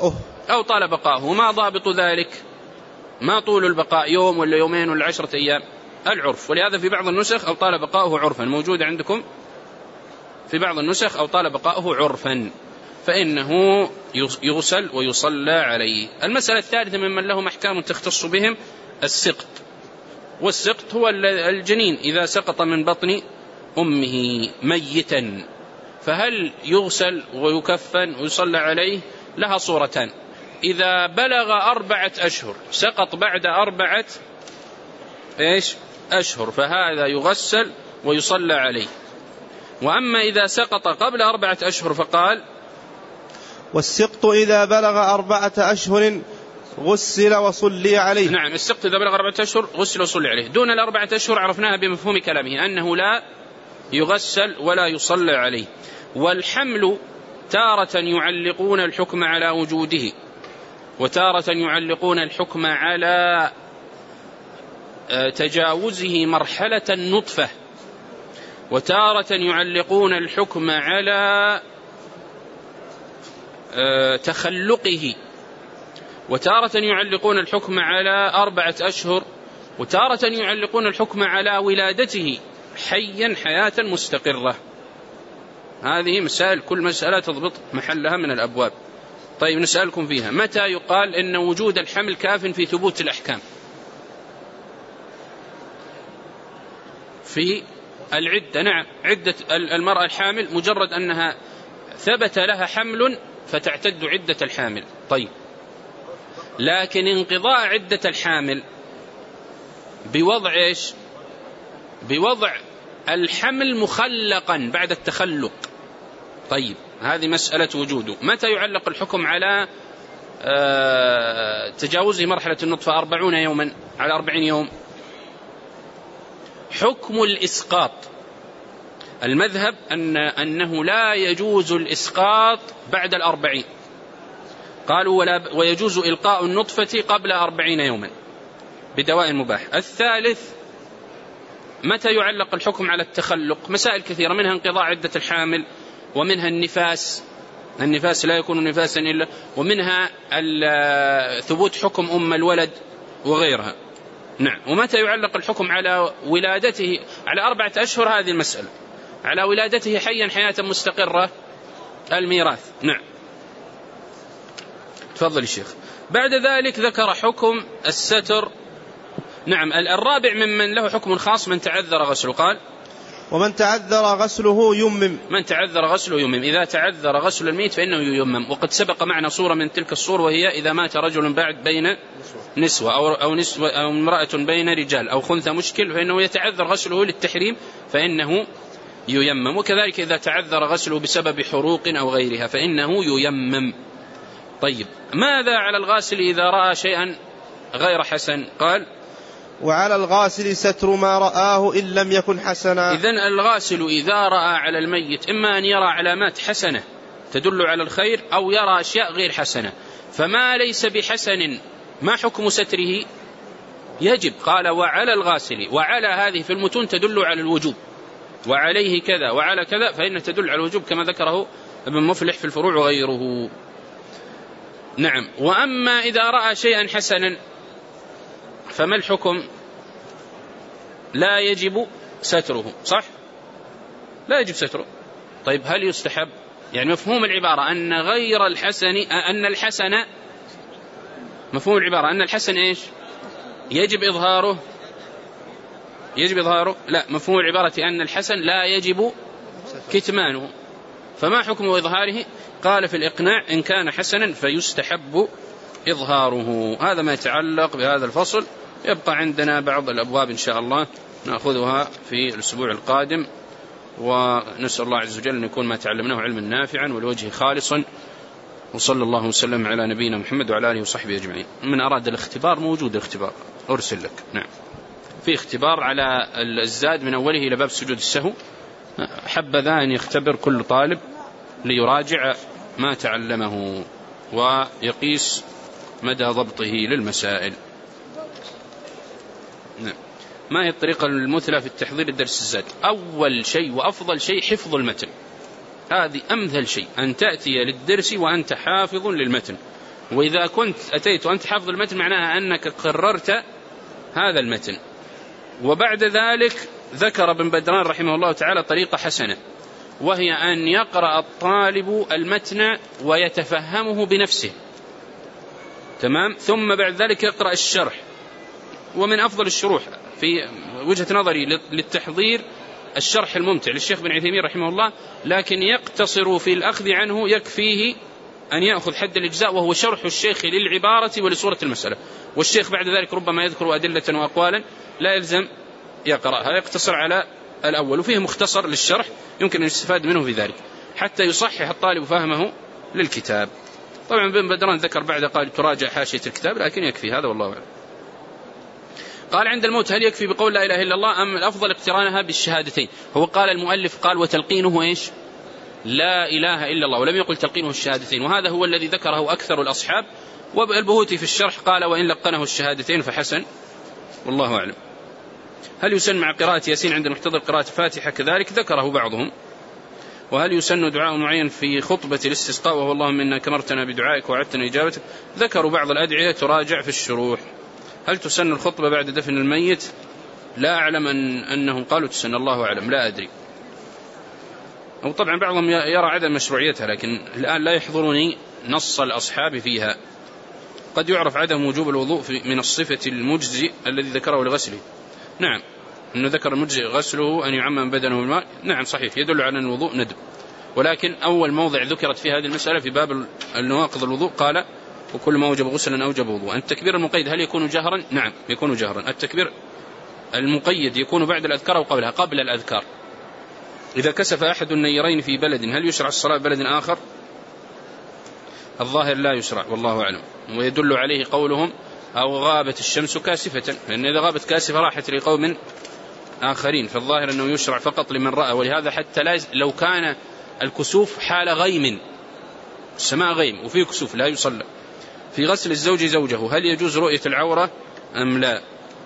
أو طال بقاؤه. ما ضابط ذلك؟ ما طول البقاء يوم ولا يومين ولا 10 أيام؟ العرف. ولهذا في بعض النسخ أو طال بقاؤه عرفا، موجود عندكم في بعض النسخ أو طال بقاؤه عرفا، فإنه يغسل ويصلى عليه. المسألة الثالثة ممن لهم أحكام تختص بهم السقط. والسقط هو الجنين إذا سقط من بطن أمه ميتا، فهل يغسل ويكفن ويصلى عليه؟ لها صورتان. إذا بلغ 4 أشهر سقط بعد 4 أشهر فهذا يغسل ويصلى عليه. وأما إذا سقط قبل 4 أشهر فقال: والسقط إذا بلغ 4 أشهر غسل وصلي عليه. نعم، السقط إذا بلغ 4 أشهر غسل وصلي عليه. دون 4 أشهر عرفناها بمفهوم كلامه أنه لا يغسل ولا يصلى عليه. والحمل تارة يعلقون الحكم على وجوده، وتارة يعلقون الحكم على تجاوزه مرحلة النطفة، وتارة يعلقون الحكم على تخلقه، وتارة يعلقون الحكم على 4 أشهر، وتارة يعلقون الحكم على ولادته حيا حياة مستقرة. هذه مسائل، كل مسألة تضبط محلها من الأبواب. طيب نسألكم فيها: متى يقال إن وجود الحمل كاف في ثبوت الأحكام؟ في العدة. نعم، عدة المرأة الحامل مجرد أنها ثبت لها حمل فتعتد عدة الحامل. طيب، لكن انقضاء عدة الحامل بوضع بوضع الحمل مخلقا بعد التخلق. طيب، هذه مسألة وجوده. متى يعلق الحكم على تجاوزه مرحلة النطفة؟ 40 يوما، على 40 يوم. حكم الإسقاط، المذهب أنه لا يجوز الإسقاط بعد 40. قالوا ويجوز إلقاء النطفة قبل 40 يوما بدواء مباح. الثالث: متى يعلق الحكم على التخلق؟ مسائل كثيرة، منها انقضاء عدة الحامل، ومنها النفاس لا يكون نفاسا إلا، ومنها ثبوت حكم أم الولد وغيرها. نعم. ومتى يعلق الحكم على ولادته؟ على 4 أشهر هذه المسألة، على ولادته حيا حياة مستقرة الميراث. نعم. تفضل الشيخ. بعد ذلك ذكر حكم الستر. نعم. الرابع ممن له حكم خاص من تعذر غسله، قال: ومن تعذر غسله يمم. من تعذر غسله يمم. إذا تعذر غسل الميت فإنه يمم. وقد سبق معنا صورة من تلك الصور، وهي إذا مات رجل بعد بين نسوة أو امرأة بين رجال أو خنثى مشكل فإنه يتعذر غسله للتحريم فإنه ييمم. وكذلك إذا تعذر غسله بسبب حروق أو غيرها فإنه ييمم. طيب، ماذا على الغاسل إذا رأى شيئا غير حسن؟ قال: وعلى الغاسل ستر ما رآه إن لم يكن حسنا. إذن الغاسل إذا رأى على الميت إما أن يرى علامات حسنة تدل على الخير أو يرى أشياء غير حسنة، فما ليس بحسن ما حكم ستره؟ يجب. قال: وعلى الغاسل. وعلى هذه في المتون تدل على الوجوب، وعليه كذا وعلى كذا فإن تدل على الوجوب كما ذكره ابن مفلح في الفروع وغيره. نعم. وأما إذا رأى شيئا حسنا فما الحكم؟ لا يجب ستره، صح؟ لا يجب ستره. طيب، هل يستحب؟ يعني مفهوم العبارة أن غير الحسن أن الحسن، مفهوم العبارة أن الحسن إيش؟ يجب إظهاره. يجب إظهاره؟ لا، مفهوم العبارة أن الحسن لا يجب كتمانه. فما حكم إظهاره؟ قال في الإقناع: إن كان حسنا فيستحب إظهاره. هذا ما يتعلق بهذا الفصل. يبقى عندنا بعض الأبواب إن شاء الله نأخذها في الأسبوع القادم، ونسأل الله عز وجل أن يكون ما تعلمناه علما نافعا والوجه خالصا. وصلى الله وسلم على نبينا محمد وعلى آله وصحبه أجمعين. من أراد الاختبار موجود الاختبار، أرسل لك. نعم، في اختبار على الزاد من أوله إلى باب سجود السهو، حبذا أن يختبر كل طالب ليراجع ما تعلمه ويقيس مدى ضبطه للمسائل. نعم. ما هي الطريقة المثلى في التحضير الدرس الزاد؟ أول شيء وأفضل شيء حفظ المتن، هذه أمثل شيء، أن تأتي للدرس وأنت حافظ للمتن، وإذا كنت أتيت وأنت حافظ المتن معناها أنك قررت هذا المتن. وبعد ذلك ذكر ابن بدران رحمه الله تعالى طريقة حسنة، وهي أن يقرأ الطالب المتن ويتفهمه بنفسه، تمام، ثم بعد ذلك يقرأ الشرح. ومن أفضل الشروح في وجهة نظري للتحضير الشرح الممتع للشيخ بن عثيمين رحمه الله، لكن يقتصر في الأخذ عنه، يكفيه أن يأخذ حد الإجزاء، وهو شرح الشيخ للعبارة ولصورة المسألة، والشيخ بعد ذلك ربما يذكر أدلة وأقوالا لا يلزم يقرأها، يقتصر على الأول، وفيه مختصر للشرح يمكن أن يستفاد منه في ذلك حتى يصحح الطالب فهمه للكتاب. طبعا ابن بدران ذكر بعد قال تراجع حاشية الكتاب، لكن يكفي هذا والله أعلم. قال عند الموت هل يكفي بقول لا إله إلا الله أم الأفضل اقترانها بالشهادتين؟ هو قال المؤلف قال وتلقينه إيش؟ لا إله إلا الله، ولم يقل تلقينه الشهادتين، وهذا هو الذي ذكره أكثر الأصحاب. والبهوتي في الشرح قال وإن لقنه الشهادتين فحسن، والله أعلم. هل يسن مع قراءة ياسين عند المحتضر قراءة فاتحة؟ كذلك ذكره بعضهم. وهل يسن دعاء معين في خطبة الاستسقاء وهو اللهم إنا كمرتنا بدعائك وعدتنا إجابتك؟ ذكروا بعض الأدعية تراجع في الشروح. هل تسن الخطبة بعد دفن الميت؟ لا أعلم أنهم قالوا تسن، الله أعلم، لا أدري. أو طبعا بعضهم يرى عدم مشروعيتها، لكن الآن لا يحضرني نص الأصحاب فيها. قد يعرف عدم وجوب الوضوء من الصفة المجزي الذي ذكره لغسله. نعم، أنه ذكر المجزي غسله أن يعمم بدنه بالماء، نعم صحيح، يدل على أن الوضوء ندب. ولكن أول موضع ذكرت في هذه المسألة في باب النواقض الوضوء قال وكل ما وجب غسلا أوجب وضوء. التكبير المقيد هل يكون جهرا؟ نعم يكون جهرا. التكبير المقيد يكون بعد الأذكار أو قبلها؟ قبل الأذكار. إذا كسف أحد النيرين في بلد هل يشرع الصلاة بلد آخر؟ الظاهر لا يشرع والله أعلم. ويدل عليه قولهم أو غابت الشمس كاسفة، لأن إذا غابت كاسفة راحت لقوم آخرين، فالظاهر أنه يشرع فقط لمن رأى. ولهذا حتى لو كان الكسوف حال غيم، السماء غيم وفيه كسوف لا يصلى. في غسل الزوج زوجه هل يجوز رؤية العورة أم لا؟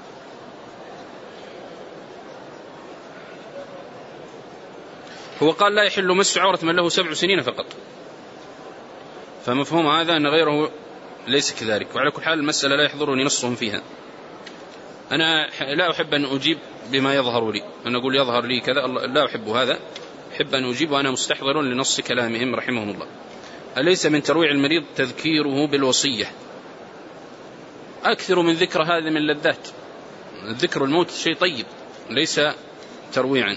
هو قال لا يحل مس عورة من له 7 سنين فقط، فمفهوم هذا أن غيره ليس كذلك. وعلى كل حال المسألة لا يحضرني نصهم فيها. أنا لا أحب أن أجيب بما يظهر لي، أنا أقول يظهر لي كذا، لا أحب هذا، أحب أن أجيب وأنا مستحضر لنص كلامهم رحمهم الله. أليس من ترويع المريض تذكيره بالوصية؟ أكثر من ذكر هذا من لذات. ذكر الموت شيء طيب ليس ترويعا.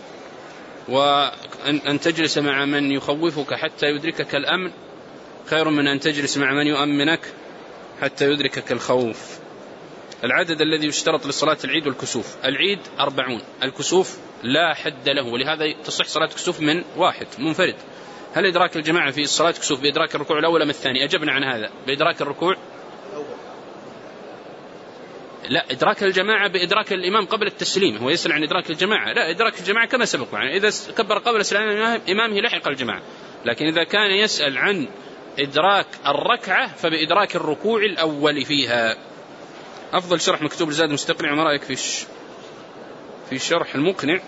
وأن تجلس مع من يخوفك حتى يدركك الأمن خير من أن تجلس مع من يؤمنك حتى يدركك الخوف. العدد الذي يشترط لصلاة العيد والكسوف، العيد 40، الكسوف لا حد له، ولهذا تصح صلاة كسوف من واحد منفرد. هل إدراك الجماعة في صلاة كسوف بإدراك الركوع الأول أم الثاني؟ أجبنا عن هذا، بإدراك الركوع. لا، إدراك الجماعة بإدراك الإمام قبل التسليم. هو يسأل عن إدراك الجماعة، لا، إدراك الجماعة كما سبق معنا، إذا كبر قبل سلام إمامه لحق الجماعة. لكن إذا كان يسأل عن إدراك الركعة فبإدراك الركوع الأول فيها. أفضل شرح مكتوب الزاد المستقنع، وما رأيك في شرح المقنع؟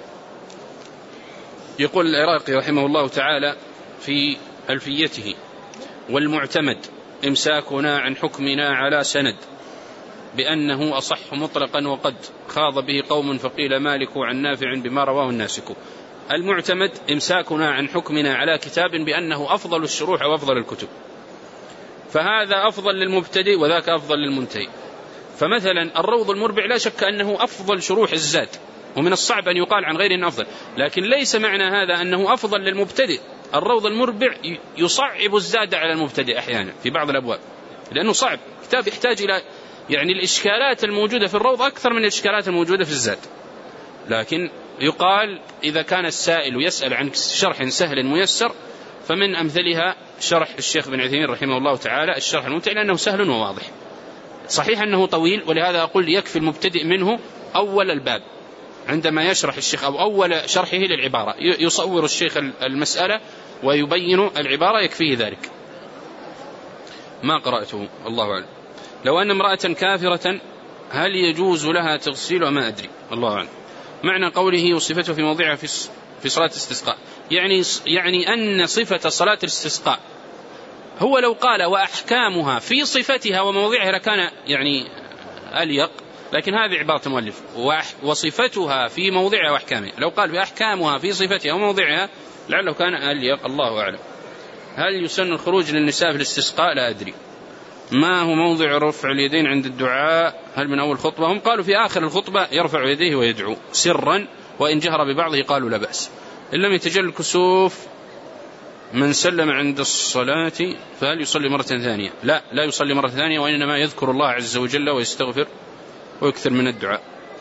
يقول العراقي رحمه الله تعالى في ألفيته: والمعتمد إمساكنا عن حكمنا على سند بأنه أصح مطلقا، وقد خاض به قوم فقيل مالك عن نافع بما رواه الناسك. المعتمد إمساكنا عن حكمنا على كتاب بأنه أفضل الشروح وأفضل الكتب، فهذا أفضل للمبتدئ وذاك أفضل للمنتهي. فمثلا الروض المربع لا شك أنه أفضل شروح الزاد، ومن الصعب أن يقال عن غيره أنه أفضل، لكن ليس معنى هذا أنه أفضل للمبتدئ. الروض المربع يصعب الزاد على المبتدئ أحيانا في بعض الأبواب، لأنه صعب، كتاب يحتاج إلى الإشكالات الموجودة في الروض أكثر من الإشكالات الموجودة في الزاد. لكن يقال إذا كان السائل يسأل عن شرح سهل ميسر فمن أمثلها شرح الشيخ بن عثيمين رحمه الله تعالى الشرح الممتع، لأنه سهل وواضح. صحيح أنه طويل، ولهذا أقول يكفي المبتدئ منه أول الباب عندما يشرح الشيخ، أو أول شرحه للعبارة، يصور الشيخ المسألة ويبين العبارة، يكفيه ذلك. ما قرأته الله أعلم. لو أن امرأة كافرة هل يجوز لها تغسيل؟ ما أدري، الله أعلم. معنى قوله وصفته في موضعها في صلاة الاستسقاء، يعني أن صفة صلاة الاستسقاء هو لو قال وأحكامها في صفتها وموضعها لكان يعني أليق، لكن هذه عبارة المؤلف وصفتها في موضعها وأحكامها. لو قال بأحكامها في صفتها وموضعها لعله كان أليق، الله أعلم. هل يسن الخروج للنساء في الاستسقاء؟ لا أدري. ما هو موضع رفع اليدين عند الدعاء؟ هل من أول خطبة؟ هم قالوا في آخر الخطبة يرفع يديه ويدعو سرا، وإن جهر ببعضه قالوا لا بأس. إن لم يتجل الكسوف من سلم عند الصلاة فهل يصلي مرة ثانية؟ لا يصلي مرة ثانية، وإنما يذكر الله عز وجل ويستغفر ويكثر من الدعاء.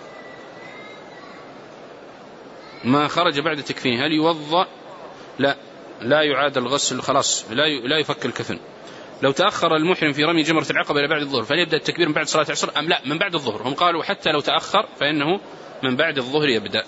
ما خرج بعد تكفينه هل يوضأ؟ لا يعاد الغسل، خلاص لا يفك الكفن. لو تأخر المحرم في رمي جمرة العقبة إلى بعد الظهر فهل يبدأ التكبير من بعد صلاة العصر أم لا من بعد الظهر؟ هم قالوا حتى لو تأخر فإنه من بعد الظهر يبدأ.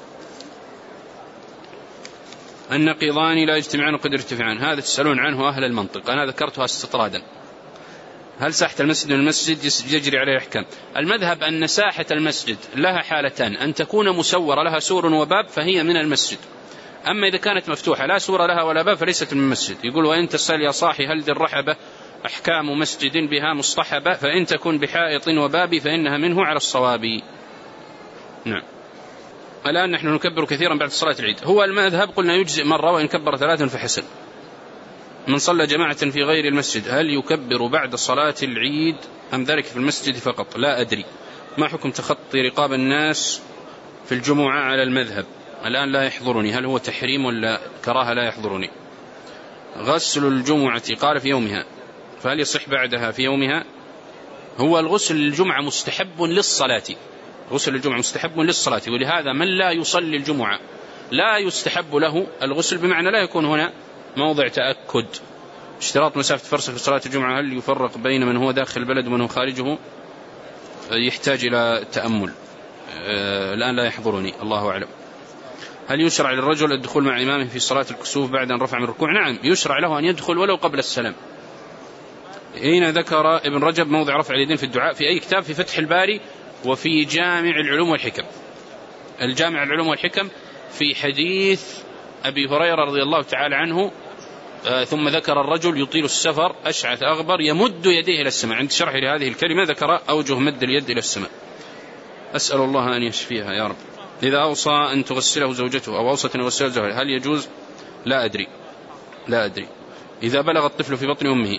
النقيضان لا يجتمعان وقد يرتفعان، هذا تسألون عنه أهل المنطق، أنا ذكرتها استطرادا. هل ساحة المسجد من المسجد يجري عليه الأحكام؟ المذهب أن ساحة المسجد لها حالتان، أن تكون مسورة لها سور وباب فهي من المسجد، أما إذا كانت مفتوحة لا سور لها ولا باب فليست من المسجد. يقول وإن تسأل يا صاحي هل ذي الرحبة أحكام مسجد بها مصطحبة، فإن تكن بحائط وباب فإنها منه على الصواب. نعم. الآن نحن نكبر كثيرا بعد صلاة العيد، هو المذهب قلنا يجزئ مرة وإن كبر 3 فحسن. من صلى جماعة في غير المسجد هل يكبر بعد صلاة العيد أم ذلك في المسجد فقط؟ لا أدري. ما حكم تخطي رقاب الناس في الجمعة على المذهب؟ الآن لا يحضرني، هل هو تحريم ولا كراهة؟ لا يحضرني. غسل الجمعة قال في يومها فهل يصح بعدها في يومها؟ هو الغسل الجمعة مستحب للصلاة، غسل الجمعة مستحب للصلاة، ولهذا من لا يصلي الجمعة لا يستحب له الغسل، بمعنى لا يكون هنا موضع تأكد. اشتراط مسافة فرسخ في صلاة الجمعة هل يفرق بين من هو داخل البلد ومن هو خارجه؟ يحتاج إلى تأمل، الآن لا يحضرني، الله أعلم. هل يشرع للرجل الدخول مع إمامه في صلاة الكسوف بعد أن رفع من الركوع؟ نعم يشرع له أن يدخل ولو قبل السلام. أين ذكر ابن رجب موضع رفع اليدين في الدعاء؟ في أي كتاب؟ في فتح الباري وفي جامع العلوم والحكم. الجامع العلوم والحكم في حديث أبي هريرة رضي الله تعالى عنه ثم ذكر الرجل يطيل السفر أشعث أغبر يمد يديه إلى السماء، عند شرح لهذه الكلمة ذكر أوجه مد اليد إلى السماء. أسأل الله أن يشفيها يا رب. إذا أوصى أن تغسله زوجته أو أوصت أن يغسله زوجته هل يجوز؟ لا أدري. إذا بلغ الطفل في بطن أمه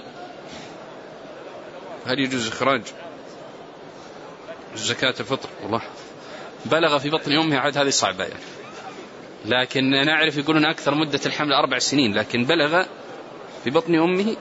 هل يجوز إخراج زكاة الفطر؟ والله بلغ في بطن أمه عاد هذه صعبة يعني. لكن أنا أعرف يقولون أكثر مدة الحمل 4 سنين، لكن بلغ في بطن أمه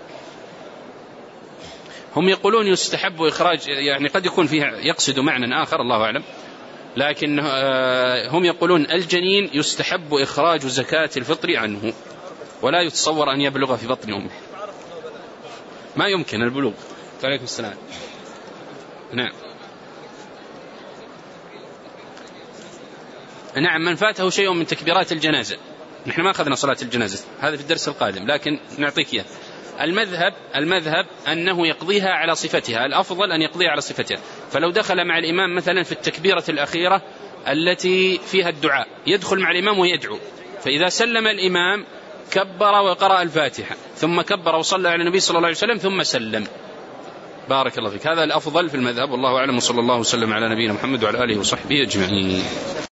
هم يقولون يستحب إخراج، يعني قد يكون فيها يقصد معنى آخر الله أعلم، لكن هم يقولون الجنين يستحب إخراج زكاة الفطر عنه، ولا يتصور أن يبلغ في بطن أمه، ما يمكن البلوغ. عليكم السلام. نعم من فاته شيء من تكبيرات الجنازة، نحن ما أخذنا صلاة الجنازة هذا في الدرس القادم، لكن نعطيك إياه. المذهب أنه يقضيها على صفتها، الأفضل أن يقضيها على صفتها. فلو دخل مع الإمام مثلا في التكبيرة الأخيرة التي فيها الدعاء يدخل مع الإمام ويدعو، فإذا سلم الإمام كبر وقرأ الفاتحة ثم كبر وصلى على النبي صلى الله عليه وسلم ثم سلم. بارك الله فيك، هذا الأفضل في المذهب والله أعلم، وصلى الله وسلم على نبينا محمد وعلى آله وصحبه أجمعين.